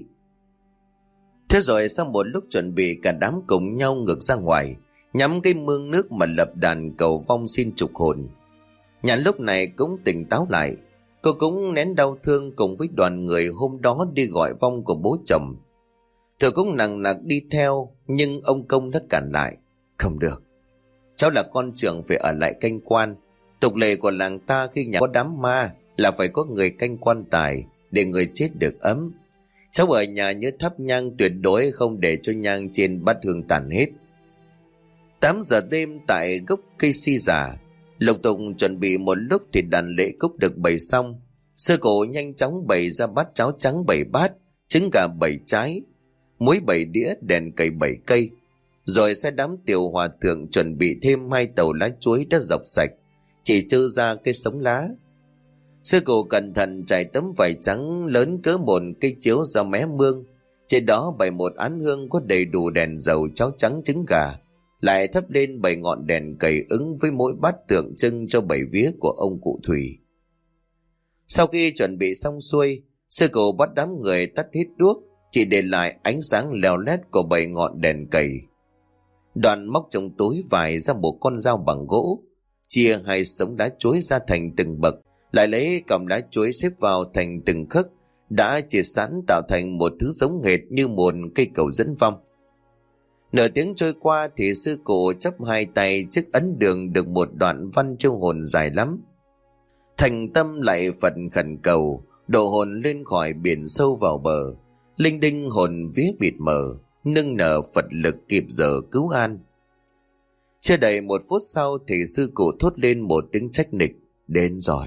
Thế rồi sau một lúc chuẩn bị, cả đám cùng nhau ngược ra ngoài, nhắm cái mương nước mà lập đàn cầu vong xin trục hồn. Nhà lúc này cũng tỉnh táo lại, cô cũng nén đau thương cùng với đoàn người hôm đó đi gọi vong của bố chồng. Thừa cũng nằng nặc đi theo, nhưng ông công đã cản lại: "Không được, cháu là con trưởng phải ở lại canh quan. Tục lệ của làng ta khi nhà có đám ma là phải có người canh quan tài để người chết được ấm. Cháu ở nhà nhớ thắp nhang, tuyệt đối không để cho nhang trên bát hương tàn hết." 8 giờ đêm tại gốc cây si già, lục tục chuẩn bị một lúc thì đàn lễ cúc được bày xong. Sư cụ nhanh chóng bày ra bát cháo trắng 7 bát, trứng gà 7 trái, muối 7 đĩa, đèn cầy 7 cây. Rồi sai đám tiểu hòa thượng chuẩn bị thêm 2 tàu lá chuối đã dọc sạch, chỉ trơ ra cái sống lá. Sư cụ cẩn thận trải tấm vải trắng lớn cỡ một cây chiếu ra mé mương. Trên đó bày một án hương có đầy đủ đèn dầu, cháo trắng, trứng gà, lại thắp lên 7 ngọn đèn cầy ứng với mỗi bát tượng trưng cho 7 vía của ông cụ Thủy. Sau khi chuẩn bị xong xuôi, sư cụ bắt đám người tắt hết đuốc, chỉ để lại ánh sáng leo lét của 7 ngọn đèn cầy. Đoàn móc trong túi vải ra một con dao bằng gỗ, chia 2 sống đá chuối ra thành từng bậc, lại lấy cọng đá chuối xếp vào thành từng khấc, đã chia sẵn tạo thành một thứ giống hệt như một cây cầu dẫn vong. Nửa tiếng trôi qua thì sư cụ chắp 2 tay trước ấn đường được một đoạn văn chiêu hồn dài lắm. Thành tâm lại Phật khẩn cầu, độ hồn lên khỏi biển sâu vào bờ, linh đinh hồn vía mịt mờ, nương nở Phật lực kịp giờ cứu an. Chưa đầy 1 phút sau thì sư cụ thốt lên một tiếng trách nịch: đến rồi.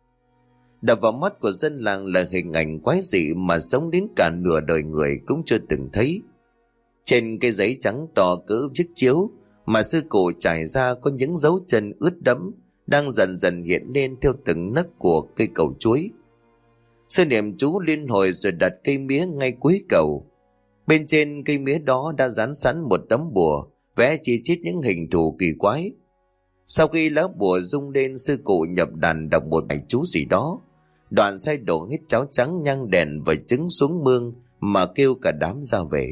Đập vào mắt của dân làng là hình ảnh quái dị mà sống đến cả nửa đời người cũng chưa từng thấy. Trên cái giấy trắng to cỡ chiếc chiếu mà sư cụ trải ra có những dấu chân ướt đẫm đang dần dần hiện lên theo từng nấc của cây cầu chuối. Sư niệm chú liên hồi rồi đặt cây mía ngay cuối cầu. Bên trên cây mía đó đã dán sẵn một tấm bùa vẽ chi chít những hình thù kỳ quái. Sau khi lá bùa rung lên, sư cụ nhập đàn đọc một bài chú gì đó, đoạn say đổ hết cháo trắng, nhang đèn và trứng xuống mương mà kêu cả đám ra về.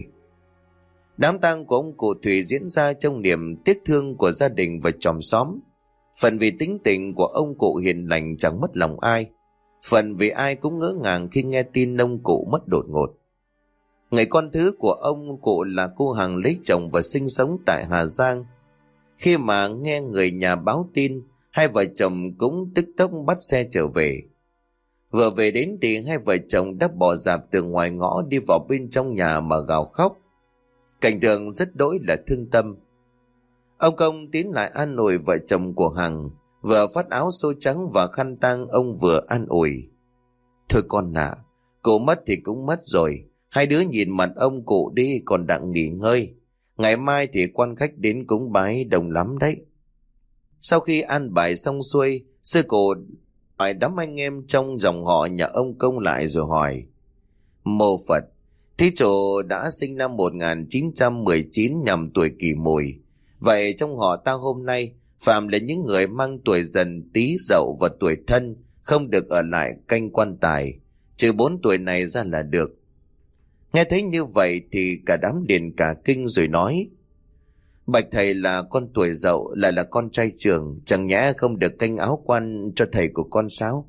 Đám tang của ông cụ Thủy diễn ra trong niềm tiếc thương của gia đình và chòm xóm. Phần vì tính tình của ông cụ hiền lành chẳng mất lòng ai, phần vì ai cũng ngỡ ngàng khi nghe tin ông cụ mất đột ngột. Người con thứ của ông cụ là cô Hằng lấy chồng và sinh sống tại Hà Giang. Khi mà nghe người nhà báo tin, 2 vợ chồng cũng tức tốc bắt xe trở về. Vừa về đến thì 2 vợ chồng đã bỏ dạp từ ngoài ngõ đi vào bên trong nhà mà gào khóc. Cảnh tượng rất đỗi là thương tâm. Ông Công tiến lại an ủi vợ chồng của Hằng, vừa phát áo xô trắng và khăn tang. Ông vừa an ủi: thôi con ạ, cụ mất thì cũng mất rồi, 2 đứa nhìn mặt ông cụ đi còn đặng nghỉ ngơi, ngày mai thì quan khách đến cúng bái đông lắm đấy. Sau khi an bài xong xuôi, sư cụ hỏi đám anh em trong dòng họ nhà ông Công lại rồi hỏi: mô Phật, thí chủ đã sinh năm 1919 nhằm tuổi Kỷ Mùi. Vậy trong họ ta hôm nay, phàm là những người mang tuổi Dần, Tý, Dậu và tuổi Thân không được ở lại canh quan tài, trừ 4 tuổi này ra là được. Nghe thấy như vậy thì cả đám liền cả kinh rồi nói: bạch thầy, là con tuổi Dậu, lại là con trai trưởng, chẳng nhẽ không được canh áo quan cho thầy của con sao?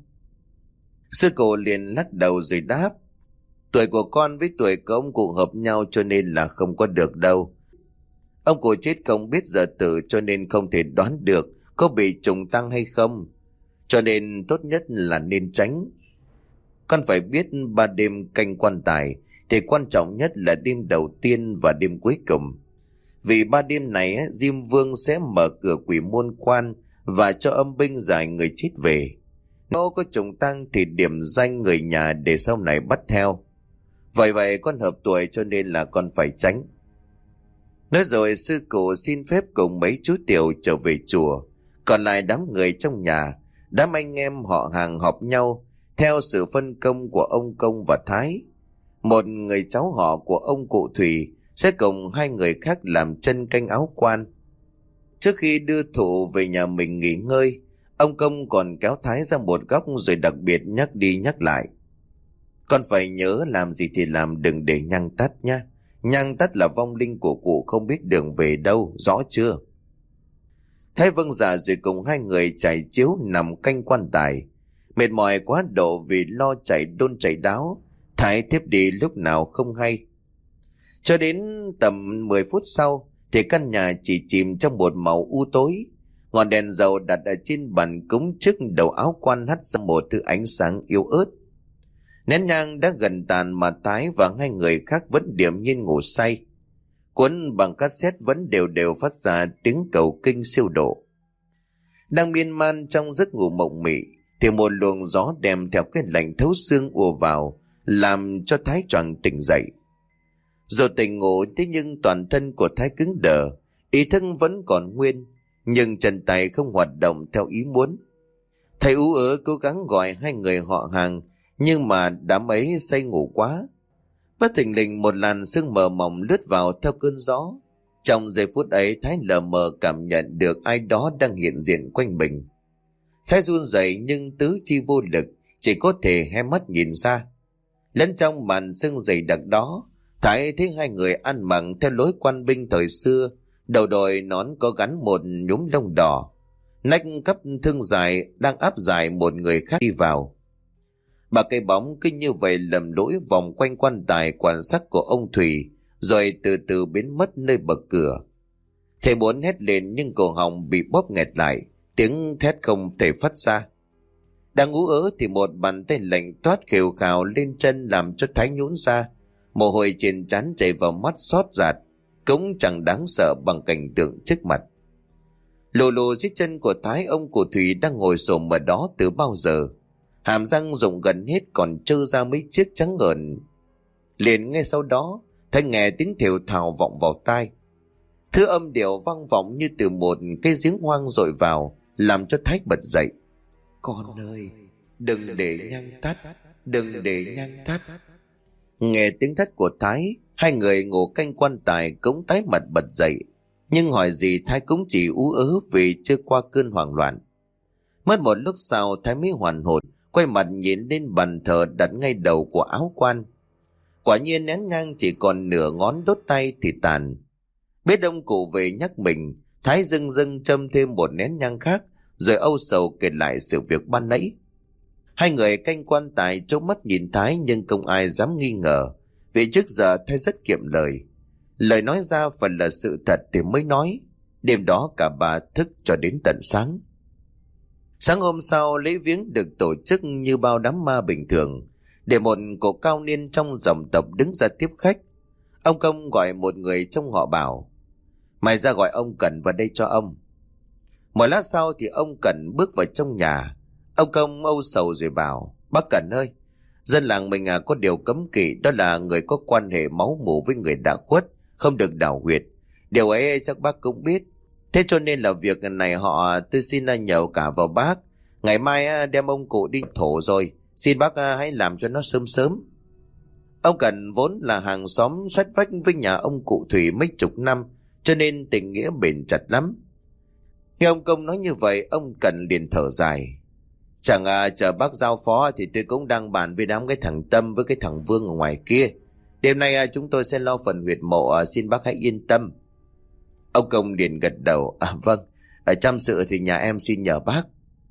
Sư cụ liền lắc đầu rồi đáp: tuổi của con với tuổi của ông cụ hợp nhau cho nên là không có được đâu. Ông cụ chết không biết giờ tử cho nên không thể đoán được có bị trùng tăng hay không, cho nên tốt nhất là nên tránh. Con phải biết 3 đêm canh quan tài thì quan trọng nhất là đêm đầu tiên và đêm cuối cùng. Vì 3 đêm này Diêm Vương sẽ mở cửa quỷ môn quan và cho âm binh giải người chết về. Nếu có trùng tăng thì điểm danh người nhà để sau này bắt theo. Vậy con hợp tuổi cho nên là con phải tránh. Nói rồi sư cụ xin phép cùng mấy chú tiểu trở về chùa. Còn lại đám người trong nhà, đám anh em họ hàng họp nhau theo sự phân công của ông Công và Thái. Một người cháu họ của ông cụ Thủy sẽ cùng 2 người khác làm chân canh áo quan. Trước khi đưa thụ về nhà mình nghỉ ngơi, ông Công còn kéo Thái ra một góc rồi đặc biệt nhắc đi nhắc lại: con phải nhớ làm gì thì làm, đừng để nhang tắt nha. Nhang tắt là vong linh của cụ không biết đường về đâu, rõ chưa? Thái vâng dạ rồi cùng 2 người trải chiếu nằm canh quan tài. Mệt mỏi quá độ vì lo chạy đôn chạy đáo, Thái thiếp đi lúc nào không hay. Cho đến tầm 10 phút sau thì căn nhà chỉ chìm trong một màu u tối. Ngọn đèn dầu đặt ở trên bàn cúng trước đầu áo quan hắt ra một thứ ánh sáng yếu ớt. Nén nhang đã gần tàn mà Thái và 2 người khác vẫn điềm nhiên ngủ say. Cuốn bằng cassette vẫn đều đều phát ra tiếng cầu kinh siêu độ. Đang miên man trong giấc ngủ mộng mị thì một luồng gió đem theo cái lạnh thấu xương ùa vào, làm cho Thái choàng tỉnh dậy. Dù tỉnh ngủ thế nhưng toàn thân của Thái cứng đờ, ý thức vẫn còn nguyên, nhưng chân tay không hoạt động theo ý muốn. Thầy ú ớ cố gắng gọi 2 người họ hàng, nhưng mà đám ấy say ngủ quá. Bất thình lình một làn sương mờ mỏng lướt vào theo cơn gió. Trong giây phút ấy Thái lờ mờ cảm nhận được ai đó đang hiện diện quanh mình. Thái run rẩy nhưng tứ chi vô lực, chỉ có thể hé mắt nhìn ra. Lẫn trong màn sương dày đặc đó, Thái thấy hai người ăn mặc theo lối quan binh thời xưa, đầu đội nón có gắn một nhúm lông đỏ, nách cắp thương dài đang áp giải một người khác đi vào. Bà cây bóng cứ như vậy lầm lũi vòng quanh quan tài quan sát của ông Thủy, rồi từ từ biến mất nơi bậc cửa. Thầy muốn hét lên nhưng cổ họng bị bóp nghẹt lại, tiếng thét không thể phát ra. Đang ú ớ thì một bàn tay lạnh toát khều khào lên chân làm cho Thái nhũn ra, mồ hôi trên trán chảy vào mắt xót giạt, cũng chẳng đáng sợ bằng cảnh tượng trước mặt. Lù lù dưới chân của Thái, ông của Thủy đang ngồi xổm ở đó từ bao giờ, hàm răng rụng gần hết còn trơ ra mấy chiếc trắng ngợn. Liền ngay sau đó, Thái nghe tiếng thều thào vọng vào tai. Thứ âm điệu vang vọng như từ một cây giếng hoang dội vào, làm cho Thái bật dậy. Con ơi, đừng để nhang tắt, đừng để nhang tắt. Nghe tiếng thét của Thái, hai người ngủ canh quan tài cũng tái mặt bật dậy, nhưng hỏi gì Thái cũng chỉ ú ớ vì chưa qua cơn hoảng loạn. Mất một lúc sau Thái mới hoàn hồn, quay mặt nhìn lên bàn thờ đặt ngay đầu của áo quan. Quả nhiên nén nhang chỉ còn nửa ngón đốt tay thì tàn. Biết ông cụ về nhắc mình, Thái dưng dưng châm thêm một nén nhang khác, rồi âu sầu kể lại sự việc ban nãy. Hai người canh quan tài trố mắt nhìn Thái nhưng không ai dám nghi ngờ, vì trước giờ Thái rất kiệm lời. Lời nói ra phần là sự thật thì mới nói. Đêm đó cả bà thức cho đến tận sáng. Sáng hôm sau, lễ viếng được tổ chức như bao đám ma bình thường, để một cụ cao niên trong dòng tộc đứng ra tiếp khách. Ông Công gọi một người trong họ bảo: "Mày ra gọi ông Cẩn vào đây cho ông." Một lát sau thì ông Cẩn bước vào trong nhà. Ông Công âu sầu rồi bảo: "Bác Cẩn ơi, dân làng mình có điều cấm kỵ, đó là người có quan hệ máu mủ với người đã khuất không được đào huyệt. Điều ấy chắc bác cũng biết. Thế cho nên là việc này tôi xin nhờ cả vào bác. Ngày mai đem ông cụ đi thổ rồi, xin bác hãy làm cho nó sớm sớm." Ông Cẩn vốn là hàng xóm sát vách với nhà ông cụ Thủy mấy chục năm, cho nên tình nghĩa bền chặt lắm. Nghe ông Công nói như vậy, ông Cẩn liền thở dài: "Chẳng chờ bác giao phó thì tôi cũng đang bàn với đám cái thằng Tâm với cái thằng Vương ở ngoài kia. Đêm nay chúng tôi sẽ lo phần huyệt mộ, xin bác hãy yên tâm." Ông Công liền gật đầu: "Vâng, ở chăm sự thì nhà em xin nhờ bác."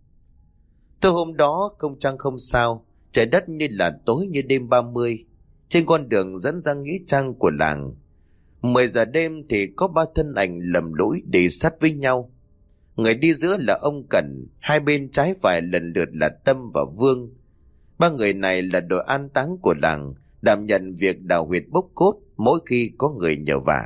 Tối hôm đó không trăng không sao, trời đất như là tối như đêm 30. Trên con đường dẫn ra nghĩa trang của làng, 10 giờ đêm thì có ba thân ảnh lầm lũi đi sát với nhau. Người đi giữa là ông Cẩn, hai bên trái phải lần lượt là Tâm và Vương. Ba người này là đội an táng của làng, đảm nhận việc đào huyệt bốc cốt mỗi khi có người nhờ vả.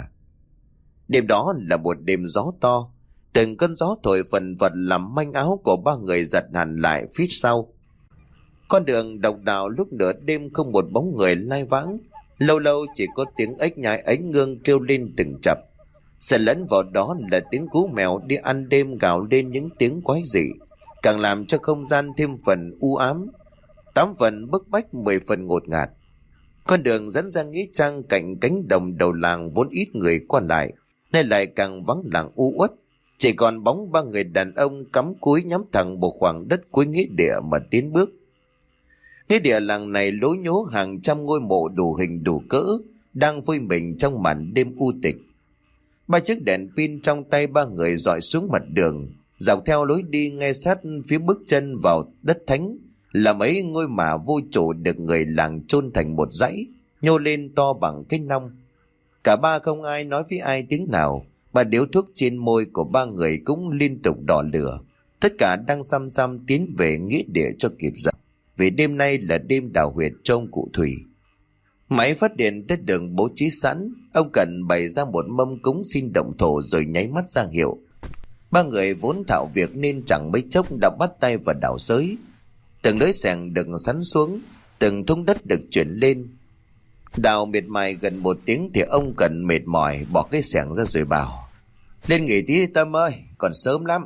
Đêm đó là một đêm gió to, từng cơn gió thổi phần phật làm manh áo của ba người giật hẳn lại phía sau. Con đường độc đạo lúc nửa đêm không một bóng người lai vãng, lâu lâu chỉ có tiếng ếch nhái ánh ngương kêu lên từng chập. Xen lẫn vào đó là tiếng cú mèo đi ăn đêm gào lên những tiếng quái dị, càng làm cho không gian thêm phần u ám, 8 phần bức bách, 10 phần ngột ngạt. Con đường dẫn ra nghĩa trang cạnh cánh đồng đầu làng vốn ít người qua lại, nay lại càng vắng lặng u uất, chỉ còn bóng ba người đàn ông cắm cúi nhắm thẳng một khoảng đất cuối nghĩa địa mà tiến bước. Nghĩa địa làng này lố nhố hàng trăm ngôi mộ đủ hình đủ cỡ đang vùi mình trong màn đêm u tịch. Ba chiếc đèn pin trong tay ba người dọi xuống mặt đường, dọc theo lối đi ngay sát phía bước chân vào đất thánh là mấy ngôi mả vô chủ được người làng chôn thành một dãy, nhô lên to bằng cái nong. Cả ba không ai nói với ai tiếng nào, mà điếu thuốc trên môi của ba người cũng liên tục đỏ lửa. Tất cả đang xăm xăm tiến về nghĩa địa cho kịp giờ, vì đêm nay là đêm đào huyệt cho ông cụ Thủy. Máy phát điện đã được bố trí sẵn, ông Cần bày ra một mâm cúng xin động thổ rồi nháy mắt ra hiệu. Ba người vốn thạo việc nên chẳng mấy chốc đã bắt tay vào đào xới. Từng lưới xẻng được sắn xuống, từng thúng đất được chuyển lên. Đào miệt mài gần 1 tiếng thì ông Cần mệt mỏi bỏ cái xẻng ra rồi bảo: "Lên nghỉ tí Tâm ơi, còn sớm lắm."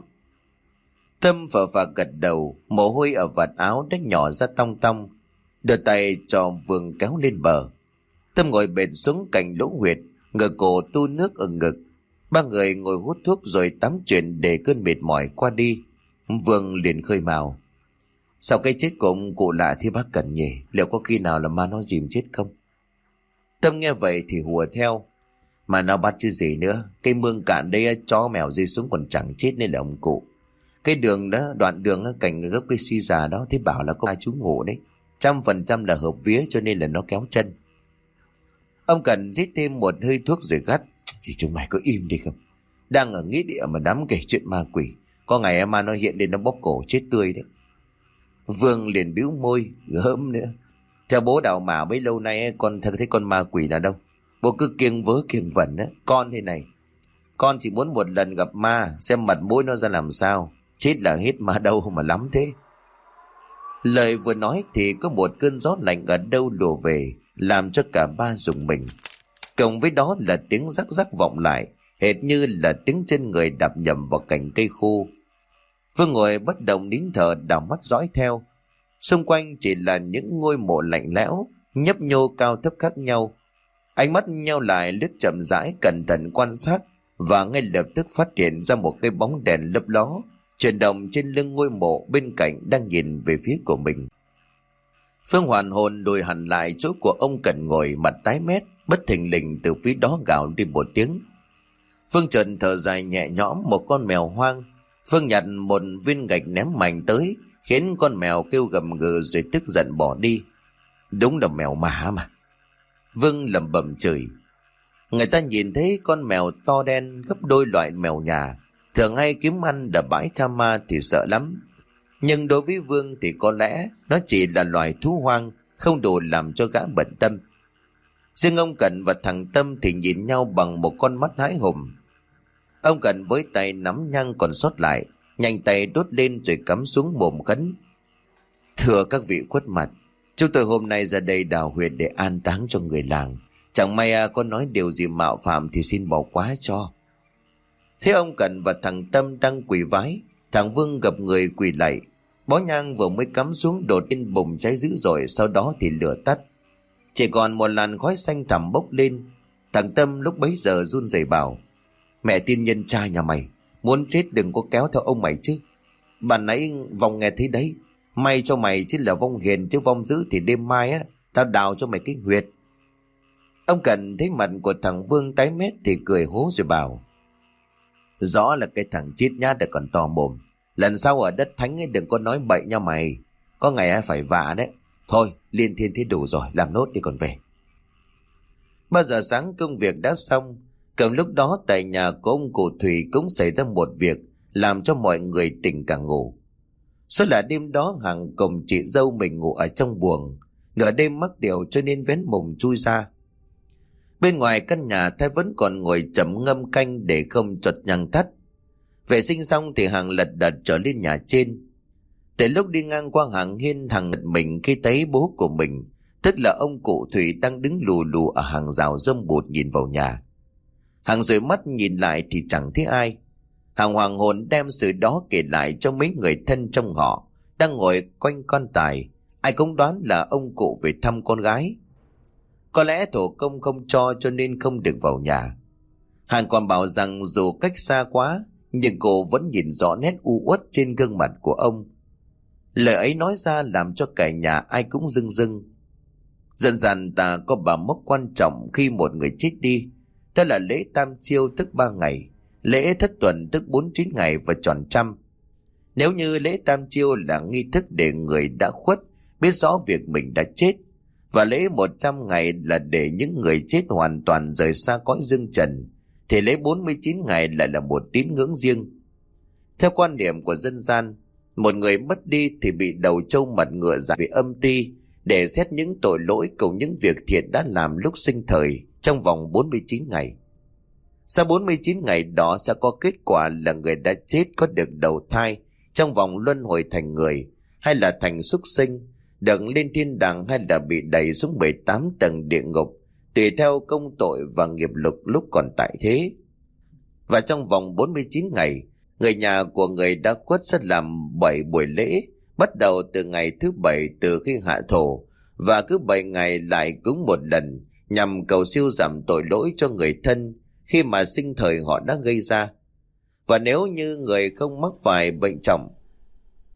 Tâm phờ phạc gật đầu, mồ hôi ở vạt áo đã nhỏ ra tong tong, đưa tay cho Vương kéo lên bờ. Tâm ngồi bệt xuống cạnh lỗ huyệt, ngửa cổ tu nước ở ngực. Ba người ngồi hút thuốc rồi tắm chuyện để cơn mệt mỏi qua đi. Vương liền khơi mào: Sau cái chết của ông cụ lạ thì bác Cần nhỉ, liệu có khi nào là ma nó dìm chết không? Tâm nghe vậy thì hùa theo. Mà nó bắt chứ gì nữa, cái mương cạn đây chó mèo rơi xuống còn chẳng chết nên là ông cụ. Cái đường đó, đoạn đường cạnh gốc cây si già đó, thế bảo là có ai trú ngụ đấy. 100% là hợp vía cho nên là nó kéo chân. Ông Cần rít thêm một hơi thuốc rồi gắt. Thì chúng mày có im đi không? Đang ở nghĩa địa mà dám kể chuyện ma quỷ. Có ngày ma nó hiện lên nó bóp cổ chết tươi đấy. Vương liền bĩu môi, gớm nữa. Theo bố Đào Mả bấy lâu nay con thấy con ma quỷ nào đâu. Bố cứ kiêng vớ kiêng vẩn á. Con thế này, con chỉ muốn một lần gặp ma, xem mặt mũi nó ra làm sao. Chết là hết ma đâu mà lắm thế. Lời vừa nói thì có một cơn gió lạnh ở đâu đổ về, làm cho cả ba rùng mình. Cộng với đó là tiếng rắc rắc vọng lại, hệt như là tiếng chân người đạp nhầm vào cành cây khô. Vương ngồi bất động nín thở, đảo mắt dõi theo. Xung quanh chỉ là những ngôi mộ lạnh lẽo, nhấp nhô cao thấp khác nhau. Ánh mắt nheo lại, lướt chậm rãi cẩn thận quan sát, và ngay lập tức phát hiện ra một cái bóng đèn lấp ló chuyển động trên lưng ngôi mộ bên cạnh đang nhìn về phía của mình. Phương hoàn hồn lùi hẳn lại chỗ của ông Cần ngồi, mặt tái mét. Bất thình lình từ phía đó gào đi một tiếng. Phương chợt thở dài nhẹ nhõm. Một con mèo hoang. Phương nhặt một viên gạch ném mạnh tới, khiến con mèo kêu gầm gừ rồi tức giận bỏ đi. Đúng là mèo mả mà. Vương lẩm bẩm chửi. Người ta nhìn thấy con mèo to đen gấp đôi loại mèo nhà, thường hay kiếm ăn ở bãi tha ma thì sợ lắm. Nhưng đối với Vương thì có lẽ nó chỉ là loài thú hoang, không đủ làm cho gã bận tâm. Riêng ông Cần và thằng Tâm thì nhìn nhau bằng một con mắt hãi hùng. Ông Cần với tay nắm nhang còn sót lại, nhanh tay đốt lên rồi cắm xuống mồm khấn. Thưa các vị khuất mặt, chúng tôi hôm nay ra đây đào huyệt để an táng cho người làng. Chẳng may có nói điều gì mạo phạm thì xin bỏ qua cho. Thế ông Cần và thằng Tâm đang quỳ vái, thằng Vương gặp người quỳ lạy. Bó nhang vừa mới cắm xuống đột nhiên bùng cháy dữ dội, sau đó thì lửa tắt. Chỉ còn một làn khói xanh thẳm bốc lên. Thằng Tâm lúc bấy giờ run rẩy bảo: Mẹ tiên nhân trai nhà mày, muốn chết đừng có kéo theo ông mày chứ. Bạn nãy vong nghe thấy đấy, may cho mày chứ là vong hiền, chứ vong dữ thì đêm mai tao đào cho mày cái huyệt. Ông Cần thấy mặt của thằng Vương tái mét thì cười hố rồi bảo: Rõ là cái thằng chít nhát đã còn to mồm. Lần sau ở đất thánh đừng có nói bậy nha mày. Có ngày phải vạ đấy. Thôi liên thiên thế đủ rồi, làm nốt đi còn về. 3 giờ sáng công việc đã xong. Cầm lúc đó tại nhà của ông cụ Thủy cũng xảy ra một việc làm cho mọi người tỉnh cả ngủ. Số là đêm đó Hằng cùng chị dâu mình ngủ ở trong buồng. Nửa đêm mắc tiểu cho nên vén mùng chui ra. Bên ngoài căn nhà Thái vẫn còn ngồi chấm ngâm canh để không chột nhang tắt. Vệ sinh xong thì Hằng lật đật trở lên nhà trên. Từ lúc đi ngang qua hàng hiên, Hằng giật mình khi thấy bố của mình, tức là ông cụ Thủy, đang đứng lù lù ở hàng rào râm bụt nhìn vào nhà. Hằng dời mắt nhìn lại thì chẳng thấy ai. Hằng hoàng hồn đem sự đó kể lại cho mấy người thân trong họ đang ngồi quanh quan tài. Ai cũng đoán là ông cụ về thăm con gái. Có lẽ thổ công không cho nên không được vào nhà. Hằng còn bảo rằng dù cách xa quá, nhưng cô vẫn nhìn rõ nét u uất trên gương mặt của ông. Lời ấy nói ra làm cho cả nhà ai cũng rưng rưng. Dần dần ta có bà mốc quan trọng khi một người chết đi. Đó là lễ tam chiêu tức 3 ngày, lễ thất tuần tức 49 ngày và tròn trăm. Nếu như lễ tam chiêu là nghi thức để người đã khuất biết rõ việc mình đã chết, và lễ 100 ngày là để những người chết hoàn toàn rời xa cõi dương trần, thì lễ 49 ngày lại là một tín ngưỡng riêng. Theo quan niệm của dân gian, một người mất đi thì bị đầu trâu mặt ngựa giải về âm ty để xét những tội lỗi cùng những việc thiện đã làm lúc sinh thời trong vòng 49 ngày. Sau 49 ngày đó sẽ có kết quả là người đã chết có được đầu thai trong vòng luân hồi thành người, hay là thành súc sinh, được lên thiên đàng, hay là bị đẩy xuống 18 tầng địa ngục, tùy theo công tội và nghiệp lực lúc còn tại thế. Và trong vòng 49 ngày, người nhà của người đã khuất sẽ làm 7 buổi lễ, bắt đầu từ ngày thứ 7 từ khi hạ thổ, và cứ 7 ngày lại cúng một lần nhằm cầu siêu giảm tội lỗi cho người thân khi mà sinh thời họ đã gây ra. Và nếu như người không mắc phải bệnh trọng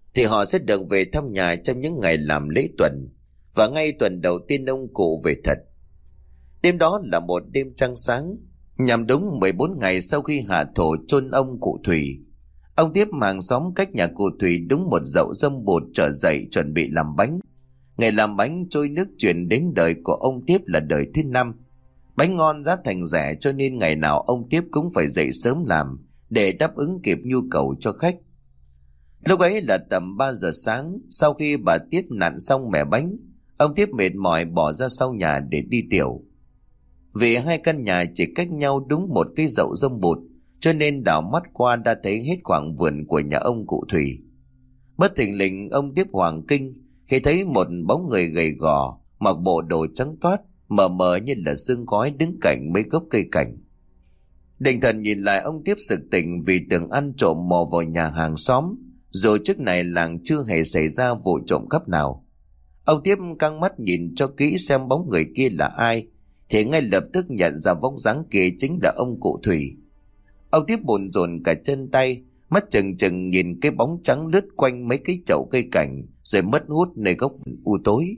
thì họ sẽ được về thăm nhà trong những ngày làm lễ tuần, và ngay tuần đầu tiên ông cụ về thật. Đêm đó là một đêm trăng sáng, nhằm đúng 14 ngày sau khi hạ thổ chôn ông cụ Thủy. Ông Tiếp hàng xóm cách nhà cụ Thủy đúng một dậu dâm bột trở dậy chuẩn bị làm bánh. Ngày làm bánh trôi nước truyền đến đời của ông Tiếp là đời thứ 5. Bánh ngon giá thành rẻ cho nên ngày nào ông Tiếp cũng phải dậy sớm làm để đáp ứng kịp nhu cầu cho khách. Lúc ấy là tầm 3 giờ sáng, sau khi bà Tiếp nặn xong mẻ bánh, ông Tiếp mệt mỏi bỏ ra sau nhà để đi tiểu. Vì hai căn nhà chỉ cách nhau đúng một cây dậu dâm bụt, cho nên đảo mắt qua đã thấy hết khoảng vườn của nhà ông cụ Thủy. Bất thình lình ông Tiếp hoàng kinh khi thấy một bóng người gầy gò, mặc bộ đồ trắng toát, mờ mờ như là sương khói đứng cạnh mấy gốc cây cảnh. Định thần nhìn lại, ông Tiếp sực tỉnh vì tưởng ăn trộm mò vào nhà hàng xóm, dù trước này làng chưa hề xảy ra vụ trộm cắp nào. Ông Tiếp căng mắt nhìn cho kỹ xem bóng người kia là ai, thì ngay lập tức nhận ra vóc dáng kia chính là ông cụ Thủy. Ông Tiếp bồn rồn cả chân tay, mắt chừng chừng nhìn cái bóng trắng lướt quanh mấy cái chậu cây cảnh rồi mất hút nơi góc u tối.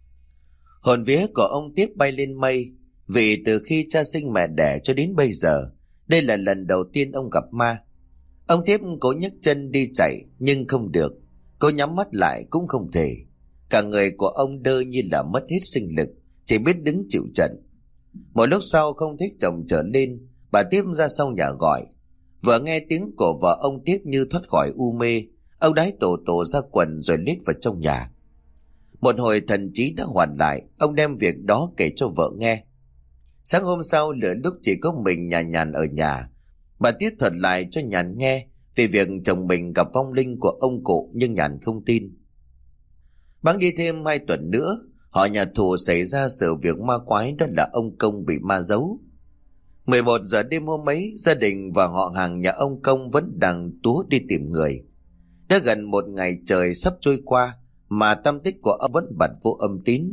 Hồn vía của ông Tiếp bay lên mây, vì từ khi cha sinh mẹ đẻ cho đến bây giờ, đây là lần đầu tiên ông gặp ma. Ông Tiếp cố nhấc chân đi chạy nhưng không được, cố nhắm mắt lại cũng không thể. Cả người của ông đơ như là mất hết sinh lực, chỉ biết đứng chịu trận. Một lúc sau không thích chồng trở lên, bà Tiếp ra sau nhà gọi. Vừa nghe tiếng của vợ ông Tiếp như thoát khỏi u mê, ông đái tổ tổ ra quần rồi lết vào trong nhà. Một hồi thần trí đã hoàn lại, ông đem việc đó kể cho vợ nghe. Sáng hôm sau lửa lúc chỉ có mình Nhàn ở nhà, bà Tiếp thuật lại cho Nhàn nghe về việc chồng mình gặp vong linh của ông cụ, nhưng Nhàn không tin. Bẵng đi thêm 2 tuần nữa, họ nhà Thù xảy ra sự việc ma quái, đó là ông Công bị ma giấu. 11 giờ đêm hôm ấy, gia đình và họ hàng nhà ông Công vẫn đang túa đi tìm người. Đã gần 1 ngày trời sắp trôi qua mà tăm tích của ông vẫn bật vô âm tín.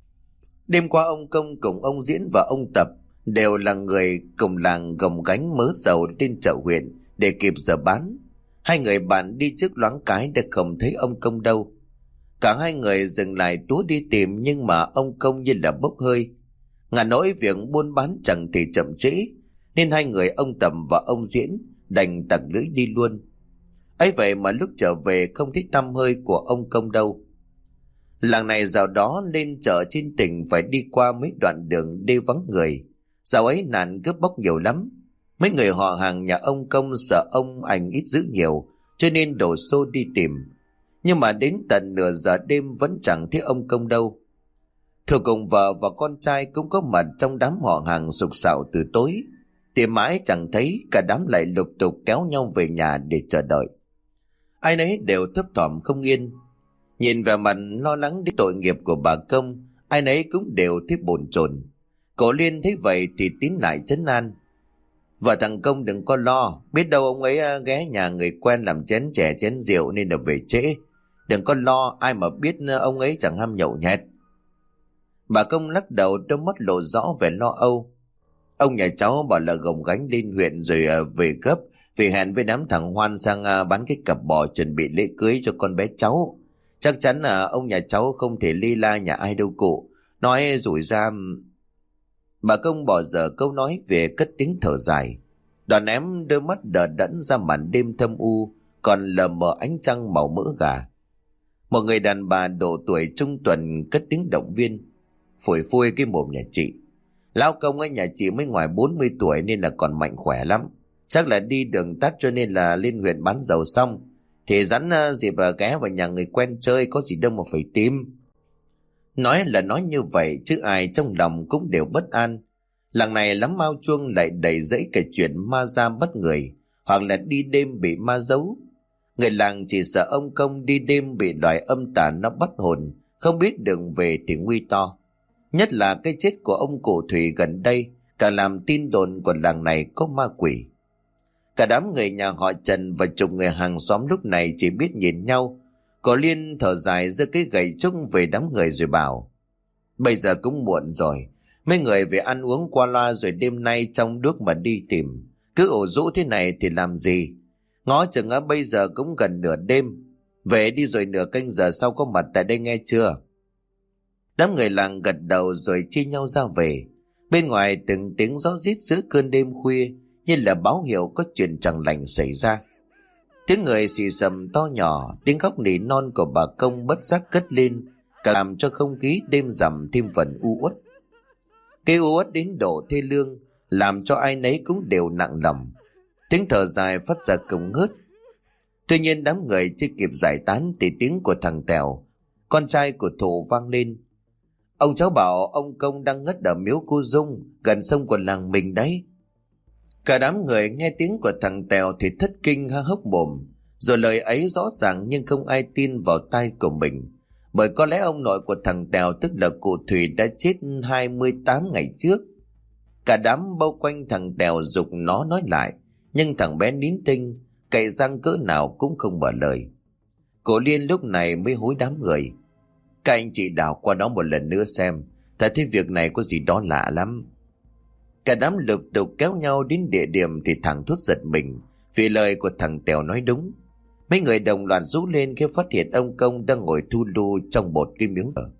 Đêm qua ông Công cùng ông Diễn và ông Tập đều là người cùng làng gồng gánh mớ dầu lên chợ huyện để kịp giờ bán. Hai người bạn đi trước loáng cái đã không thấy ông Công đâu. Cả hai người dừng lại túa đi tìm, nhưng mà ông Công như là bốc hơi. Ngả nỗi việc buôn bán chẳng thì chậm trễ, nên hai người ông Tầm và ông Diễn đành tặc lưỡi đi luôn. Ấy vậy mà lúc trở về không thấy tăm hơi của ông Công đâu. Làng này dạo đó lên chợ trên tỉnh phải đi qua mấy đoạn đường đê vắng người. Dạo ấy nạn cướp bóc nhiều lắm. Mấy người họ hàng nhà ông Công sợ ông ảnh ít giữ nhiều, cho nên đổ xô đi tìm. Nhưng mà đến tận nửa giờ đêm vẫn chẳng thấy ông Công đâu. Thừa cùng vợ và con trai cũng có mặt trong đám họ hàng sục sạo từ tối. Tìm mãi chẳng thấy, cả đám lại lục tục kéo nhau về nhà để chờ đợi. Ai nấy đều thấp thỏm không yên. Nhìn vẻ mặt lo lắng đến tội nghiệp của bà Công, ai nấy cũng đều thấy bồn chồn. Cổ Liên thấy vậy thì tín lại trấn an. Vợ thằng Công đừng có lo, biết đâu ông ấy ghé nhà người quen làm chén chè chén rượu nên là về trễ. Đừng có lo, ai mà biết ông ấy chẳng ham nhậu nhẹt. Bà Công lắc đầu, đôi mắt lộ rõ vẻ lo âu. Ông nhà cháu bảo là gồng gánh lên huyện rồi về gấp, vì hẹn với đám thằng Hoan sang bán cái cặp bò chuẩn bị lễ cưới cho con bé cháu. Chắc chắn là ông nhà cháu không thể ly la nhà ai đâu cụ. Nói rủi ra. Bà Công bỏ dở câu nói về cất tiếng thở dài. Đoàn em đôi mắt đờ đẫn ra màn đêm thâm u, còn lờ mờ ánh trăng màu mỡ gà. Một người đàn bà độ tuổi trung tuần cất tiếng động viên. Phủi phui cái mồm nhà chị. Lão Công ở nhà chị mới ngoài 40 tuổi nên là còn mạnh khỏe lắm. Chắc là đi đường tắt cho nên là lên huyện bán dầu xong thì rắn dịp ghé vào nhà người quen chơi, có gì đâu mà phải tìm. Nói là nói như vậy chứ ai trong lòng cũng đều bất an. Làng này lắm mao chuông lại đầy rẫy cái chuyện ma ra bắt người, hoặc là đi đêm bị ma giấu. Người làng chỉ sợ ông Công đi đêm bị loài âm tà nó bắt hồn, không biết đường về thì nguy to. Nhất là cái chết của ông cụ Thủy gần đây cả làm tin đồn của làng này có ma quỷ. Cả đám người nhà họ Trần và chục người hàng xóm lúc này chỉ biết nhìn nhau. Có Liên thở dài giơ cái gậy trúc về đám người rồi bảo: bây giờ cũng muộn rồi, mấy người về ăn uống qua loa rồi đêm nay trong đuốc mà đi tìm, cứ ổ rũ thế này thì làm gì. Ngó chừng bây giờ cũng gần nửa đêm. Về đi rồi nửa canh giờ sau có mặt tại đây nghe chưa? Đám người làng gật đầu rồi chia nhau ra về. Bên ngoài từng tiếng gió rít giữa cơn đêm khuya như là báo hiệu có chuyện chẳng lành xảy ra. Tiếng người xì xầm to nhỏ, tiếng khóc nỉ non của bà Công bất giác cất lên, cả làm cho không khí đêm rằm thêm phần u uất. Cái u uất đến độ thê lương làm cho ai nấy cũng đều nặng lòng. Tiếng thở dài phát ra không ngớt. Tuy nhiên đám người chưa kịp giải tán thì tiếng của thằng Tèo, con trai của Thụ, vang lên. Ông cháu bảo ông Công đang ngất ở miếu cô Dung gần sông của làng mình đấy. Cả đám người nghe tiếng của thằng Tèo thì thất kinh há hốc mồm. Rồi lời ấy rõ ràng nhưng không ai tin vào tai của mình. Bởi có lẽ ông nội của thằng Tèo, tức là cụ Thủy, đã chết 28 ngày trước. Cả đám bao quanh thằng Tèo giục nó nói lại, nhưng thằng bé nín thinh, cậy răng cỡ nào cũng không mở lời. Cô Liên lúc này mới hối đám người. Các anh chị đào qua đó một lần nữa xem, thật thấy việc này có gì đó lạ lắm. Cả đám lục tục kéo nhau đến địa điểm thì thằng Thút giật mình vì lời của thằng Tèo nói đúng. Mấy người đồng loạt rú lên khi phát hiện ông Công đang ngồi thu lu trong một cái miếu thờ.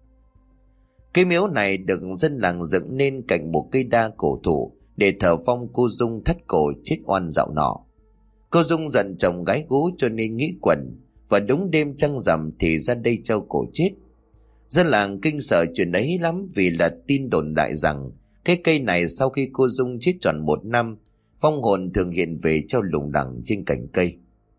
Cái miếu này được dân làng dựng nên cạnh một cây đa cổ thụ để thờ phong cô Dung thất cổ chết oan dạo nọ. Cô Dung giận chồng gái gú cho nên nghĩ quẩn, và đúng đêm trăng rằm thì ra đây treo cổ chết. Dân làng kinh sợ chuyện ấy lắm vì là tin đồn đại rằng cái cây này sau khi cô Dung chết tròn 1 năm, vong hồn thường hiện về treo lủng lẳng trên cành cây.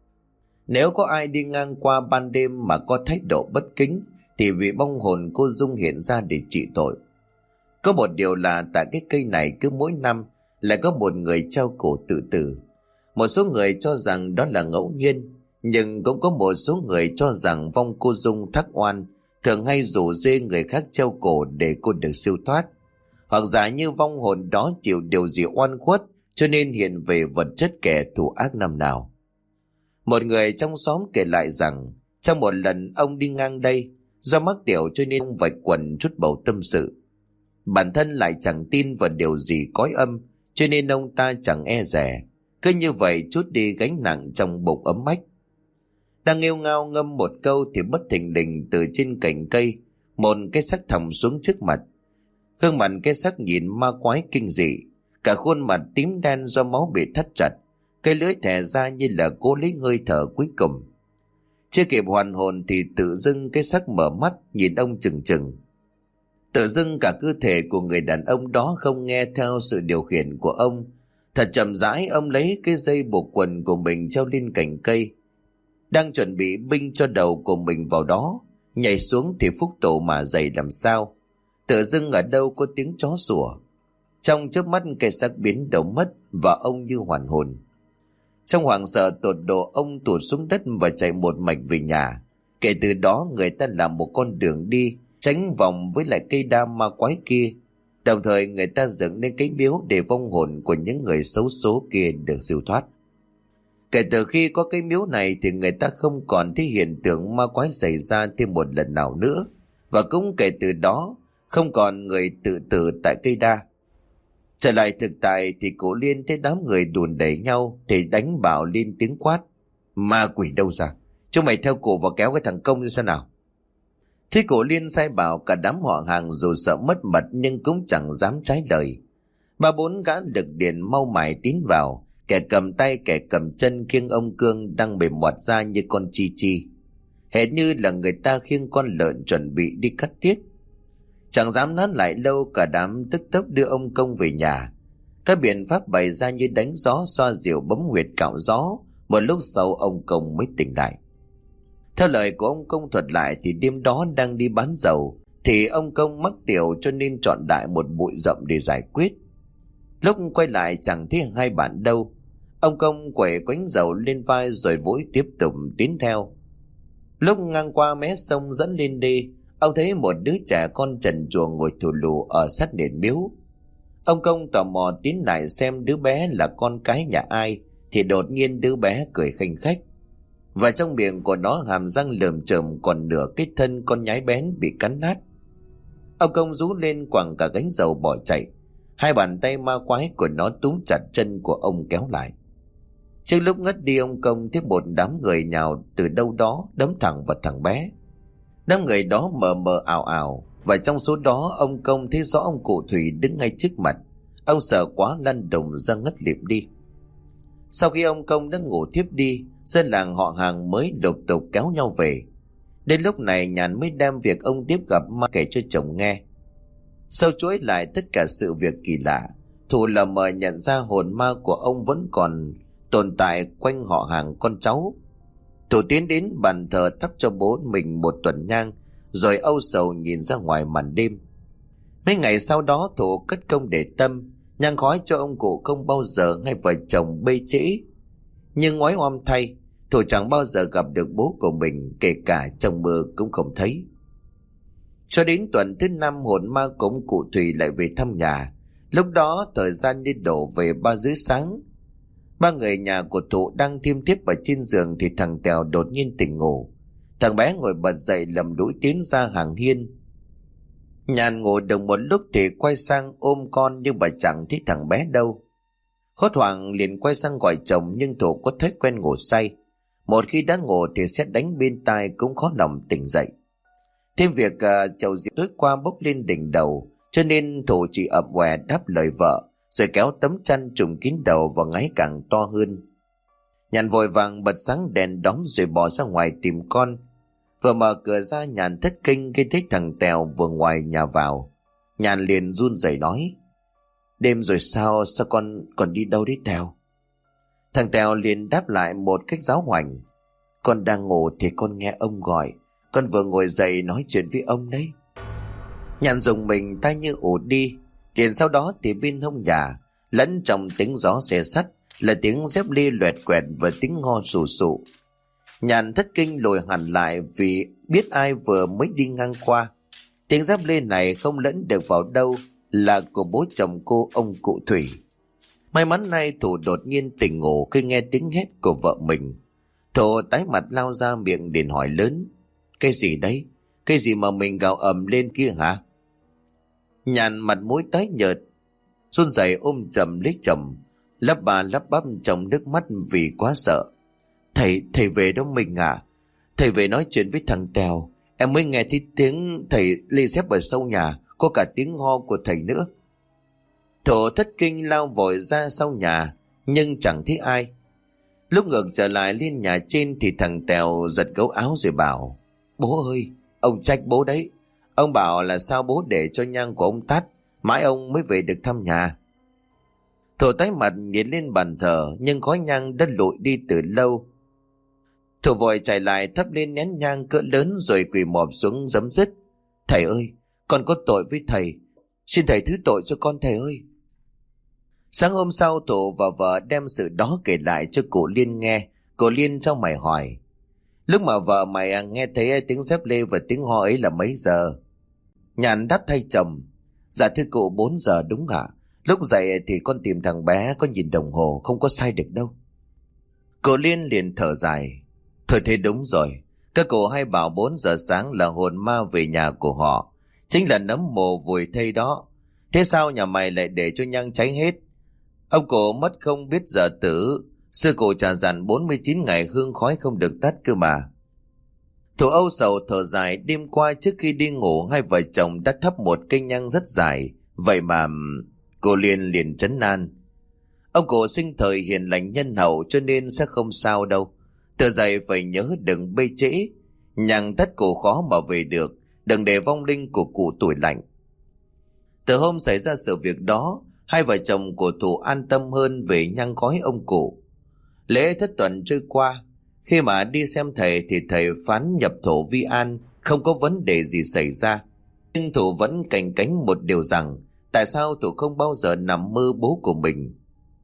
Nếu có ai đi ngang qua ban đêm mà có thái độ bất kính thì vị vong hồn cô Dung hiện ra để trị tội. Có một điều là tại cái cây này cứ mỗi năm lại có một người treo cổ tự tử. Một số người cho rằng đó là ngẫu nhiên, nhưng cũng có một số người cho rằng vong cô Dung thắc oan thường hay rủ rê người khác treo cổ để cô được siêu thoát. Hoặc giả như vong hồn đó chịu điều gì oan khuất cho nên hiện về vật chất kẻ thù ác năm nào. Một người trong xóm kể lại rằng trong một lần ông đi ngang đây, do mắc tiểu cho nên ông vạch quần chút bầu tâm sự. Bản thân lại chẳng tin vào điều gì cõi âm, cho nên ông ta chẳng e dè, cứ như vậy trút đi gánh nặng trong bụng ấm ách. Đang nghêu ngao ngâm một câu thì bất thình lình từ trên cành cây một cái xác thòng xuống trước mặt. Gương mặt cái xác nhìn ma quái kinh dị, cả khuôn mặt tím đen do máu bị thắt chặt, cái lưỡi thè ra như là cố lấy hơi thở cuối cùng. Chưa kịp hoàn hồn thì tự dưng cái xác mở mắt nhìn ông chừng chừng. Tự dưng cả cơ thể của người đàn ông đó không nghe theo sự điều khiển của ông. Thật chậm rãi ông lấy cái dây buộc quần của mình treo lên cành cây, đang chuẩn bị binh cho đầu của mình vào đó, nhảy xuống thì phúc tổ mà dày làm sao. Tự dưng ở đâu có tiếng chó sủa. Trong chớp mắt cây xác biến đầu mất và ông như hoàn hồn. Trong hoảng sợ tột độ, ông tụt xuống đất và chạy một mạch về nhà. Kể từ đó người ta làm một con đường đi tránh vòng với lại cây đa ma quái kia. Đồng thời người ta dựng nên cái miếu để vong hồn của những người xấu số kia được siêu thoát. Kể từ khi có cái miếu này thì người ta không còn thấy hiện tượng ma quái xảy ra thêm một lần nào nữa. Và cũng kể từ đó không còn người tự tử tại cây đa. Trở lại thực tại thì cụ Liên thấy đám người đùn đẩy nhau thì đánh bảo lên tiếng quát. Ma quỷ đâu ra? Chúng mày theo cụ và kéo cái thằng Công như sao nào? Thế cụ Liên sai bảo cả đám họ hàng dù sợ mất mật nhưng cũng chẳng dám trái lời. 3-4 gã lực điện mau mải tiến vào, kẻ cầm tay kẻ cầm chân khiêng ông Cương đang mềm mọt ra như con chi chi. Hệt như là người ta khiêng con lợn chuẩn bị đi cắt tiết. Chẳng dám nán lại lâu, cả đám tức tốc đưa ông Công về nhà. Các biện pháp bày ra như đánh gió, xoa dịu, bấm huyệt, cạo gió. Một lúc sau ông Công mới tỉnh lại. Theo lời của ông Công thuật lại thì đêm đó đang đi bán dầu thì ông Công mắc tiểu cho nên chọn đại một bụi rậm để giải quyết. Lúc quay lại chẳng thấy hai bạn đâu. Ông Công quẩy quánh dầu lên vai rồi vội tiếp tục tiến theo. Lúc ngang qua mé sông dẫn lên đê, ông thấy một đứa trẻ con trần truồng ngồi thù lù ở sát nền miếu. Ông Công tò mò tiến lại xem đứa bé là con cái nhà ai thì đột nhiên đứa bé cười khanh khách. Và trong miệng của nó hàm răng lởm chởm còn nửa cái thân con nhái bén bị cắn nát. Ông Công rú lên quẳng cả gánh dầu bỏ chạy. Hai bàn tay ma quái của nó túm chặt chân của ông kéo lại. Trước lúc ngất đi, ông Công tiếp một đám người nhào từ đâu đó đấm thẳng vào thằng bé. Đám người đó mờ mờ ảo ảo, và trong số đó ông Công thấy rõ ông cụ Thủy đứng ngay trước mặt. Ông sợ quá lăn đùng ra ngất lịm đi. Sau khi ông Công đã ngủ thiếp đi, dân làng họ Hàng mới lục tục kéo nhau về. Đến lúc này Nhàn mới đem việc ông tiếp gặp ma kể cho chồng nghe. Sau chuỗi lại tất cả sự việc kỳ lạ, Thụ lờ mờ nhận ra hồn ma của ông vẫn còn tồn tại quanh họ Hàng con cháu. Thụ tiến đến bàn thờ thắp cho bố mình một tuần nhang, rồi âu sầu nhìn ra ngoài màn đêm. Mấy ngày sau đó Thụ cất công để tâm, nhang khói cho ông cụ không bao giờ hai vợ chồng bê trễ. Nhưng ngoái oăm thay, Thụ chẳng bao giờ gặp được bố của mình, kể cả trong mơ cũng không thấy. Cho đến tuần thứ 5, hồn ma của ông cụ Thủy lại về thăm nhà. Lúc đó thời gian như đổ về 3 rưỡi sáng. Ba người nhà của Thụ đang thiêm thiếp ở trên giường thì thằng Tèo đột nhiên tỉnh ngủ. Thằng bé ngồi bật dậy lầm đũi tiến ra hàng hiên. Nhàn ngủ được một lúc thì quay sang ôm con, nhưng bà chẳng thấy thằng bé đâu. Hốt hoảng liền quay sang gọi chồng, nhưng Thụ có thói quen ngủ say. Một khi đã ngủ thì sẽ đánh bên tai, cũng khó lòng tỉnh dậy. Thêm việc chầu rượu tối qua bốc lên đỉnh đầu, cho nên Thụ chỉ ậm què đáp lời vợ, rồi kéo tấm chăn trùm kín đầu và ngáy càng to hơn. Nhàn vội vàng bật sáng đèn đóm rồi bỏ ra ngoài tìm con. Vừa mở cửa ra, Nhàn thất kinh khi thấy thằng Tèo vừa ngoài nhà vào. Nhàn liền run rẩy nói: "Đêm rồi sao con còn đi đâu đấy Tèo?" Thằng Tèo liền đáp lại một cách giáo hoành: "Con đang ngủ thì con nghe ông gọi, con vừa ngồi dậy nói chuyện với ông đấy." Nhàn dùng mình tai như ù đi. Liền sau đó thì bên hông nhà, lẫn trong tiếng gió xé sắt, là tiếng dép lê loẹt quẹt và tiếng ho sù sụ. Nhàn thất kinh lùi hẳn lại vì biết ai vừa mới đi ngang qua. Tiếng dép lê này không lẫn được vào đâu là của bố chồng cô, ông cụ Thủy. May mắn nay Thụ đột nhiên tỉnh ngủ khi nghe tiếng hét của vợ mình. Thụ tái mặt lao ra miệng liền hỏi lớn: "Cái gì đấy? Cái gì mà mình gào ầm lên kia hả?" Nhàn mặt mũi tái nhợt, run rẩy ôm chầm lấy chồng, lắp bà lắp bắp trong nước mắt vì quá sợ. Thầy về đó mình à? Thầy về nói chuyện với thằng Tèo. Em mới nghe thấy tiếng thầy lê xép ở sau nhà, có cả tiếng ho của thầy nữa." Thụ thất kinh lao vội ra sau nhà, nhưng chẳng thấy ai. Lúc ngược trở lại lên nhà trên thì thằng Tèo giật gấu áo rồi bảo: "Bố ơi, ông trách bố đấy. Ông bảo là sao bố để cho nhang của ông tắt, mãi ông mới về được thăm nhà." Thụ tái mặt nhìn lên bàn thờ, nhưng khói nhang đã lụi đi từ lâu. Thụ vội chạy lại thắp lên nén nhang cỡ lớn rồi quỳ mọp xuống giấm dứt: "Thầy ơi, con có tội với thầy, xin thầy thứ tội cho con thầy ơi." Sáng hôm sau, Thụ và vợ đem sự đó kể lại cho cụ Liên nghe. Cụ Liên trong mày hỏi: "Lúc mà vợ mày nghe thấy tiếng dép lê và tiếng ho ấy là mấy giờ?" Nhàn đáp thay chồng: "Dạ thưa cụ, 4 giờ đúng ạ. Lúc dậy thì con tìm thằng bé, có nhìn đồng hồ không có sai được đâu." Cụ Liên liền thở dài: "Thôi thế đúng rồi. Các cụ hay bảo 4 giờ sáng là hồn ma về nhà của họ, chính là nấm mồ vùi thây đó. Thế sao nhà mày lại để cho nhang cháy hết? Ông cụ mất không biết giờ tử, sư cụ trả dặn 49 ngày hương khói không được tắt cơ mà." Thụ âu sầu thở dài. Đêm qua trước khi đi ngủ, hai vợ chồng đã thắp một cây nhang rất dài. Vậy mà cô Liên liền trấn an: "Ông cụ sinh thời hiền lành nhân hậu, cho nên sẽ không sao đâu. Từ dậy phải nhớ đừng bê trễ. Nhang tắt cụ khó mà về được, đừng để vong linh của cụ tủi lạnh." Từ hôm xảy ra sự việc đó, hai vợ chồng của Thụ an tâm hơn về nhang khói ông cụ. Lễ thất tuần trôi qua. Khi mà đi xem thầy thì thầy phán nhập thổ vi an, không có vấn đề gì xảy ra. Nhưng Thụ vẫn canh cánh một điều rằng tại sao Thụ không bao giờ nằm mơ bố của mình.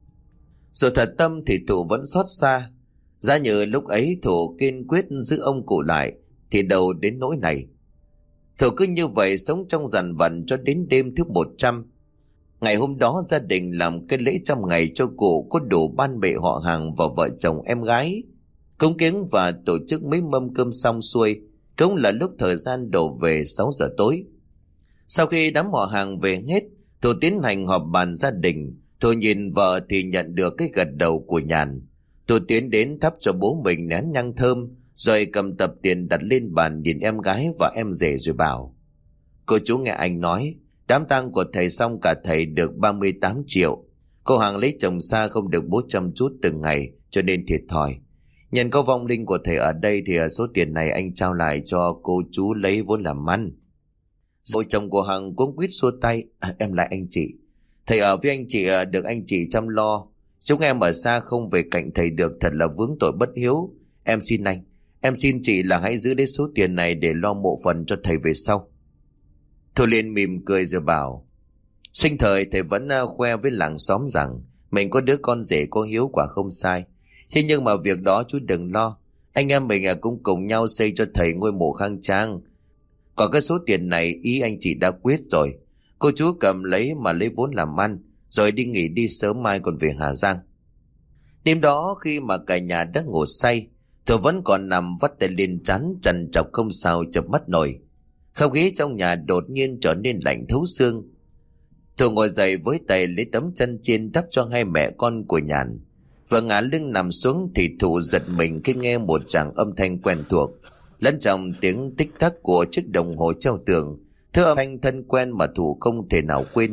Dù thật tâm thì Thụ vẫn xót xa. Giá như lúc ấy Thụ kiên quyết giữ ông cụ lại thì đâu đến nỗi này. Thụ cứ như vậy sống trong dằn vặt cho đến đêm thứ 100. Ngày hôm đó gia đình làm cái lễ trăm ngày cho cụ, có đủ ban bệ họ hàng và vợ chồng em gái. Cúng kiến và tổ chức mấy mâm cơm xong xuôi, cũng là lúc thời gian đổ về 6 giờ tối. Sau khi đám họ hàng về hết, Thụ tiến hành họp bàn gia đình. Thụ nhìn vợ thì nhận được cái gật đầu của Nhàn. Tôi tiến đến thắp cho bố mình nén nhang thơm, rồi cầm tập tiền đặt lên bàn, nhìn em gái và em rể rồi bảo: Cô chú nghe anh nói, đám tang của thầy xong cả thầy được 38 triệu. Cô Hằng lấy chồng xa không được bố chăm chút từng ngày cho nên thiệt thòi. Nhân có vong linh của thầy ở đây thì số tiền này anh trao lại cho cô chú lấy vốn làm ăn. Vợ chồng của Hằng cũng quýt xua tay: Em lại anh chị. Thầy ở với anh chị được anh chị chăm lo. Chúng em ở xa không về cạnh thầy được, thật là vướng tội bất hiếu. Em xin anh, em xin chị là hãy giữ lấy số tiền này để lo mộ phần cho thầy về sau. Thu Liên mỉm cười rồi bảo: Sinh thời thầy vẫn khoe với làng xóm rằng mình có đứa con rể có hiếu, quả không sai. Thế nhưng mà việc đó chú đừng lo. Anh em mình cũng cùng nhau xây cho thầy ngôi mộ khang trang. Còn cái số tiền này ý anh chị đã quyết rồi. Cô chú cầm lấy mà lấy vốn làm ăn, rồi đi nghỉ đi, sớm mai còn về Hà Giang. Đêm đó khi mà cả nhà đã ngủ say, Thừa vẫn còn nằm vắt tay lên trán trằn trọc không sao chợp mắt nổi. Không khí trong nhà đột nhiên trở nên lạnh thấu xương. Thừa ngồi dậy với tay lấy tấm chăn trên đắp cho hai mẹ con của Nhàn. Vừa ngả lưng nằm xuống thì Thụ giật mình khi nghe một tràng âm thanh quen thuộc, lẫn trong tiếng tích tắc của chiếc đồng hồ treo tường. Thứ âm thanh thân quen mà Thụ không thể nào quên.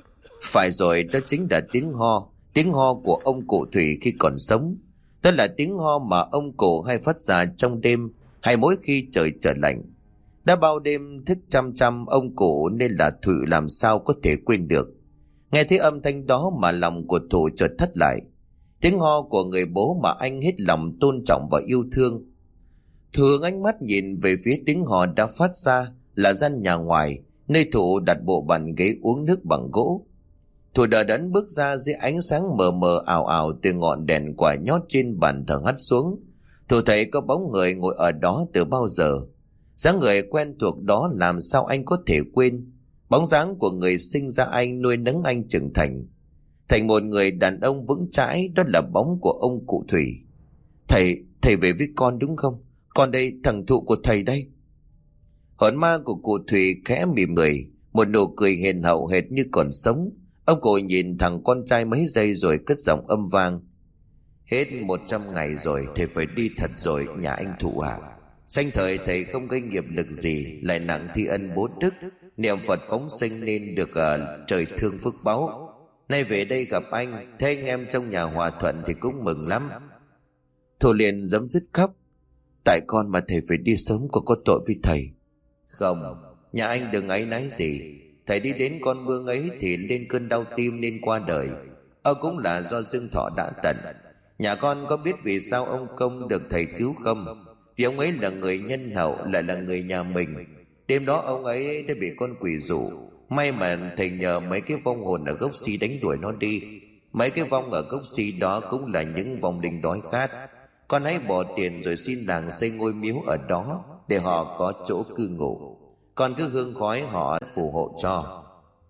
Phải rồi, đó chính là tiếng ho của ông cụ Thủy khi còn sống. Đó là tiếng ho mà ông cụ hay phát ra trong đêm, hay mỗi khi trời trở lạnh. Đã bao đêm thức chăm chăm ông cụ nên là Thủy làm sao có thể quên được. Nghe thấy âm thanh đó mà lòng của Thụ chợt thất lại. Tiếng ho của người bố mà anh hết lòng tôn trọng và yêu thương. Thường ánh mắt nhìn về phía tiếng ho đã phát ra là gian nhà ngoài, nơi Thụ đặt bộ bàn ghế uống nước bằng gỗ. Thụ đờ đẫn bước ra dưới ánh sáng mờ mờ ảo ảo từ ngọn đèn quả nhót trên bàn thờ hắt xuống. Thụ thấy có bóng người ngồi ở đó từ bao giờ. Dáng người quen thuộc đó làm sao anh có thể quên. Bóng dáng của người sinh ra anh, nuôi nấng anh trưởng thành một người đàn ông vững chãi, đó là bóng của ông cụ Thủy. Thầy về với con đúng không? Con đây, thằng Thụ của thầy đây. Hồn ma của cụ Thủy khẽ mỉm cười, một nụ cười hiền hậu hệt như còn sống. Ông cụ nhìn thằng con trai mấy giây rồi cất giọng âm vang: Hết 100 ngày rồi, thầy phải đi thật rồi nhà anh Thụ ạ. Sanh thời thầy không gây nghiệp lực gì, lại nặng thi ân bố đức, niệm Phật phóng sinh nên được trời thương phước báu. Nay về đây gặp anh, thấy anh em trong nhà hòa thuận thì cũng mừng lắm. Thù liền giấm dứt khóc: Tại con mà thầy phải đi sớm, có tội với thầy. Không, nhà anh đừng áy náy gì. Thầy đi đến con mương ấy thì lên cơn đau tim nên qua đời. Cũng là do dương thọ đã tận. Nhà con có biết vì sao ông Công được thầy cứu không? Vì ông ấy là người nhân hậu, lại là người nhà mình. Đêm đó ông ấy đã bị con quỷ dụ. May mà thầy nhờ mấy cái vong hồn ở gốc si đánh đuổi nó đi. Mấy cái vong ở gốc si đó cũng là những vong linh đói khát. Con hãy bỏ tiền rồi xin làng xây ngôi miếu ở đó để họ có chỗ cư ngụ. Con cứ hương khói họ phù hộ cho.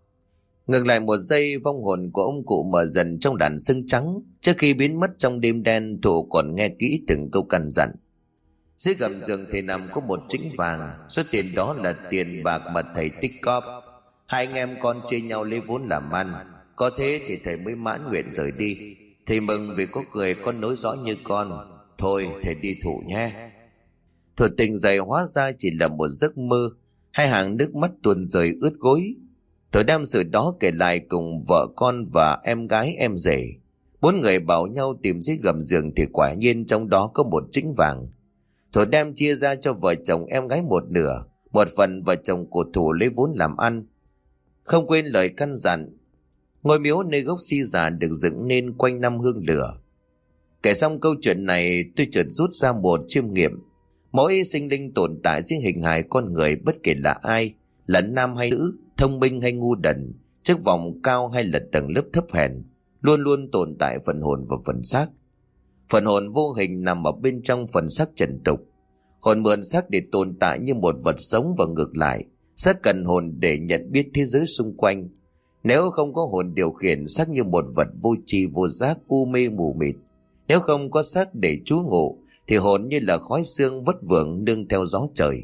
Ngừng lại một giây, vong hồn của ông cụ mở dần trong đàn sương trắng. Trước khi biến mất trong đêm đen, Thụ còn nghe kỹ từng câu căn dặn. Dưới gầm giường thầy nằm có một trĩnh vàng. Số tiền đó là tiền bạc mà thầy tích cóp. Hai anh em con chia nhau lấy vốn làm ăn. Có thế thì thầy mới mãn nguyện rời đi. Thầy mừng vì có người con nối dõi như con. Thôi thầy đi Thụ nhé. Thụ tỉnh dậy hóa ra chỉ là một giấc mơ. Hai hàng nước mắt tuôn rơi ướt gối. Thụ đem sự đó kể lại cùng vợ con và em gái em rể. Bốn người bảo nhau tìm dưới gầm giường thì quả nhiên trong đó có một trĩnh vàng. Thụ đem chia ra cho vợ chồng em gái một nửa. Một phần vợ chồng của Thụ lấy vốn làm ăn. Không quên lời căn dặn. Ngôi miếu nơi gốc si già được dựng nên quanh năm hương lửa. Kể xong câu chuyện này, tôi chợt rút ra một chiêm nghiệm. Mỗi sinh linh tồn tại dưới hình hài con người, bất kể là ai, là nam hay nữ, thông minh hay ngu đần, chức vọng cao hay là tầng lớp thấp hèn, luôn luôn tồn tại phần hồn và phần xác. Phần hồn vô hình nằm ở bên trong phần xác trần tục. Hồn mượn xác để tồn tại như một vật sống, và ngược lại, xác cần hồn để nhận biết thế giới xung quanh. Nếu không có hồn điều khiển, xác như một vật vô tri vô giác, u mê mù mịt. Nếu không có xác để trú ngụ thì hồn như là khói sương vất vưởng nương theo gió trời.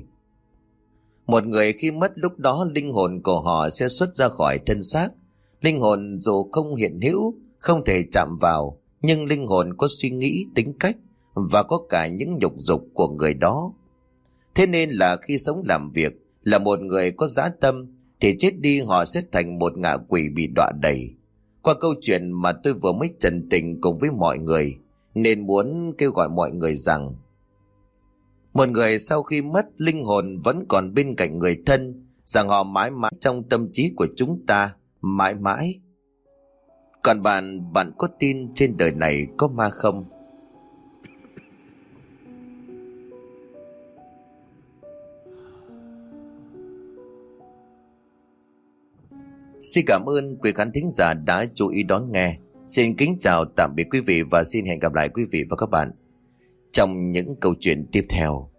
Một người khi mất, lúc đó linh hồn của họ sẽ xuất ra khỏi thân xác. Linh hồn dù không hiện hữu, không thể chạm vào, nhưng linh hồn có suy nghĩ, tính cách và có cả những nhục dục của người đó. Thế nên là khi sống làm việc là một người có dã tâm thì chết đi họ sẽ thành một ngạ quỷ bị đọa đầy. Qua câu chuyện mà tôi vừa mới trần tình cùng với mọi người, nên muốn kêu gọi mọi người rằng một người sau khi mất, linh hồn vẫn còn bên cạnh người thân, rằng họ mãi mãi trong tâm trí của chúng ta, mãi mãi. Còn bạn có tin trên đời này có ma không? Xin cảm ơn quý khán thính giả đã chú ý đón nghe. Xin kính chào tạm biệt quý vị và xin hẹn gặp lại quý vị và các bạn trong những câu chuyện tiếp theo.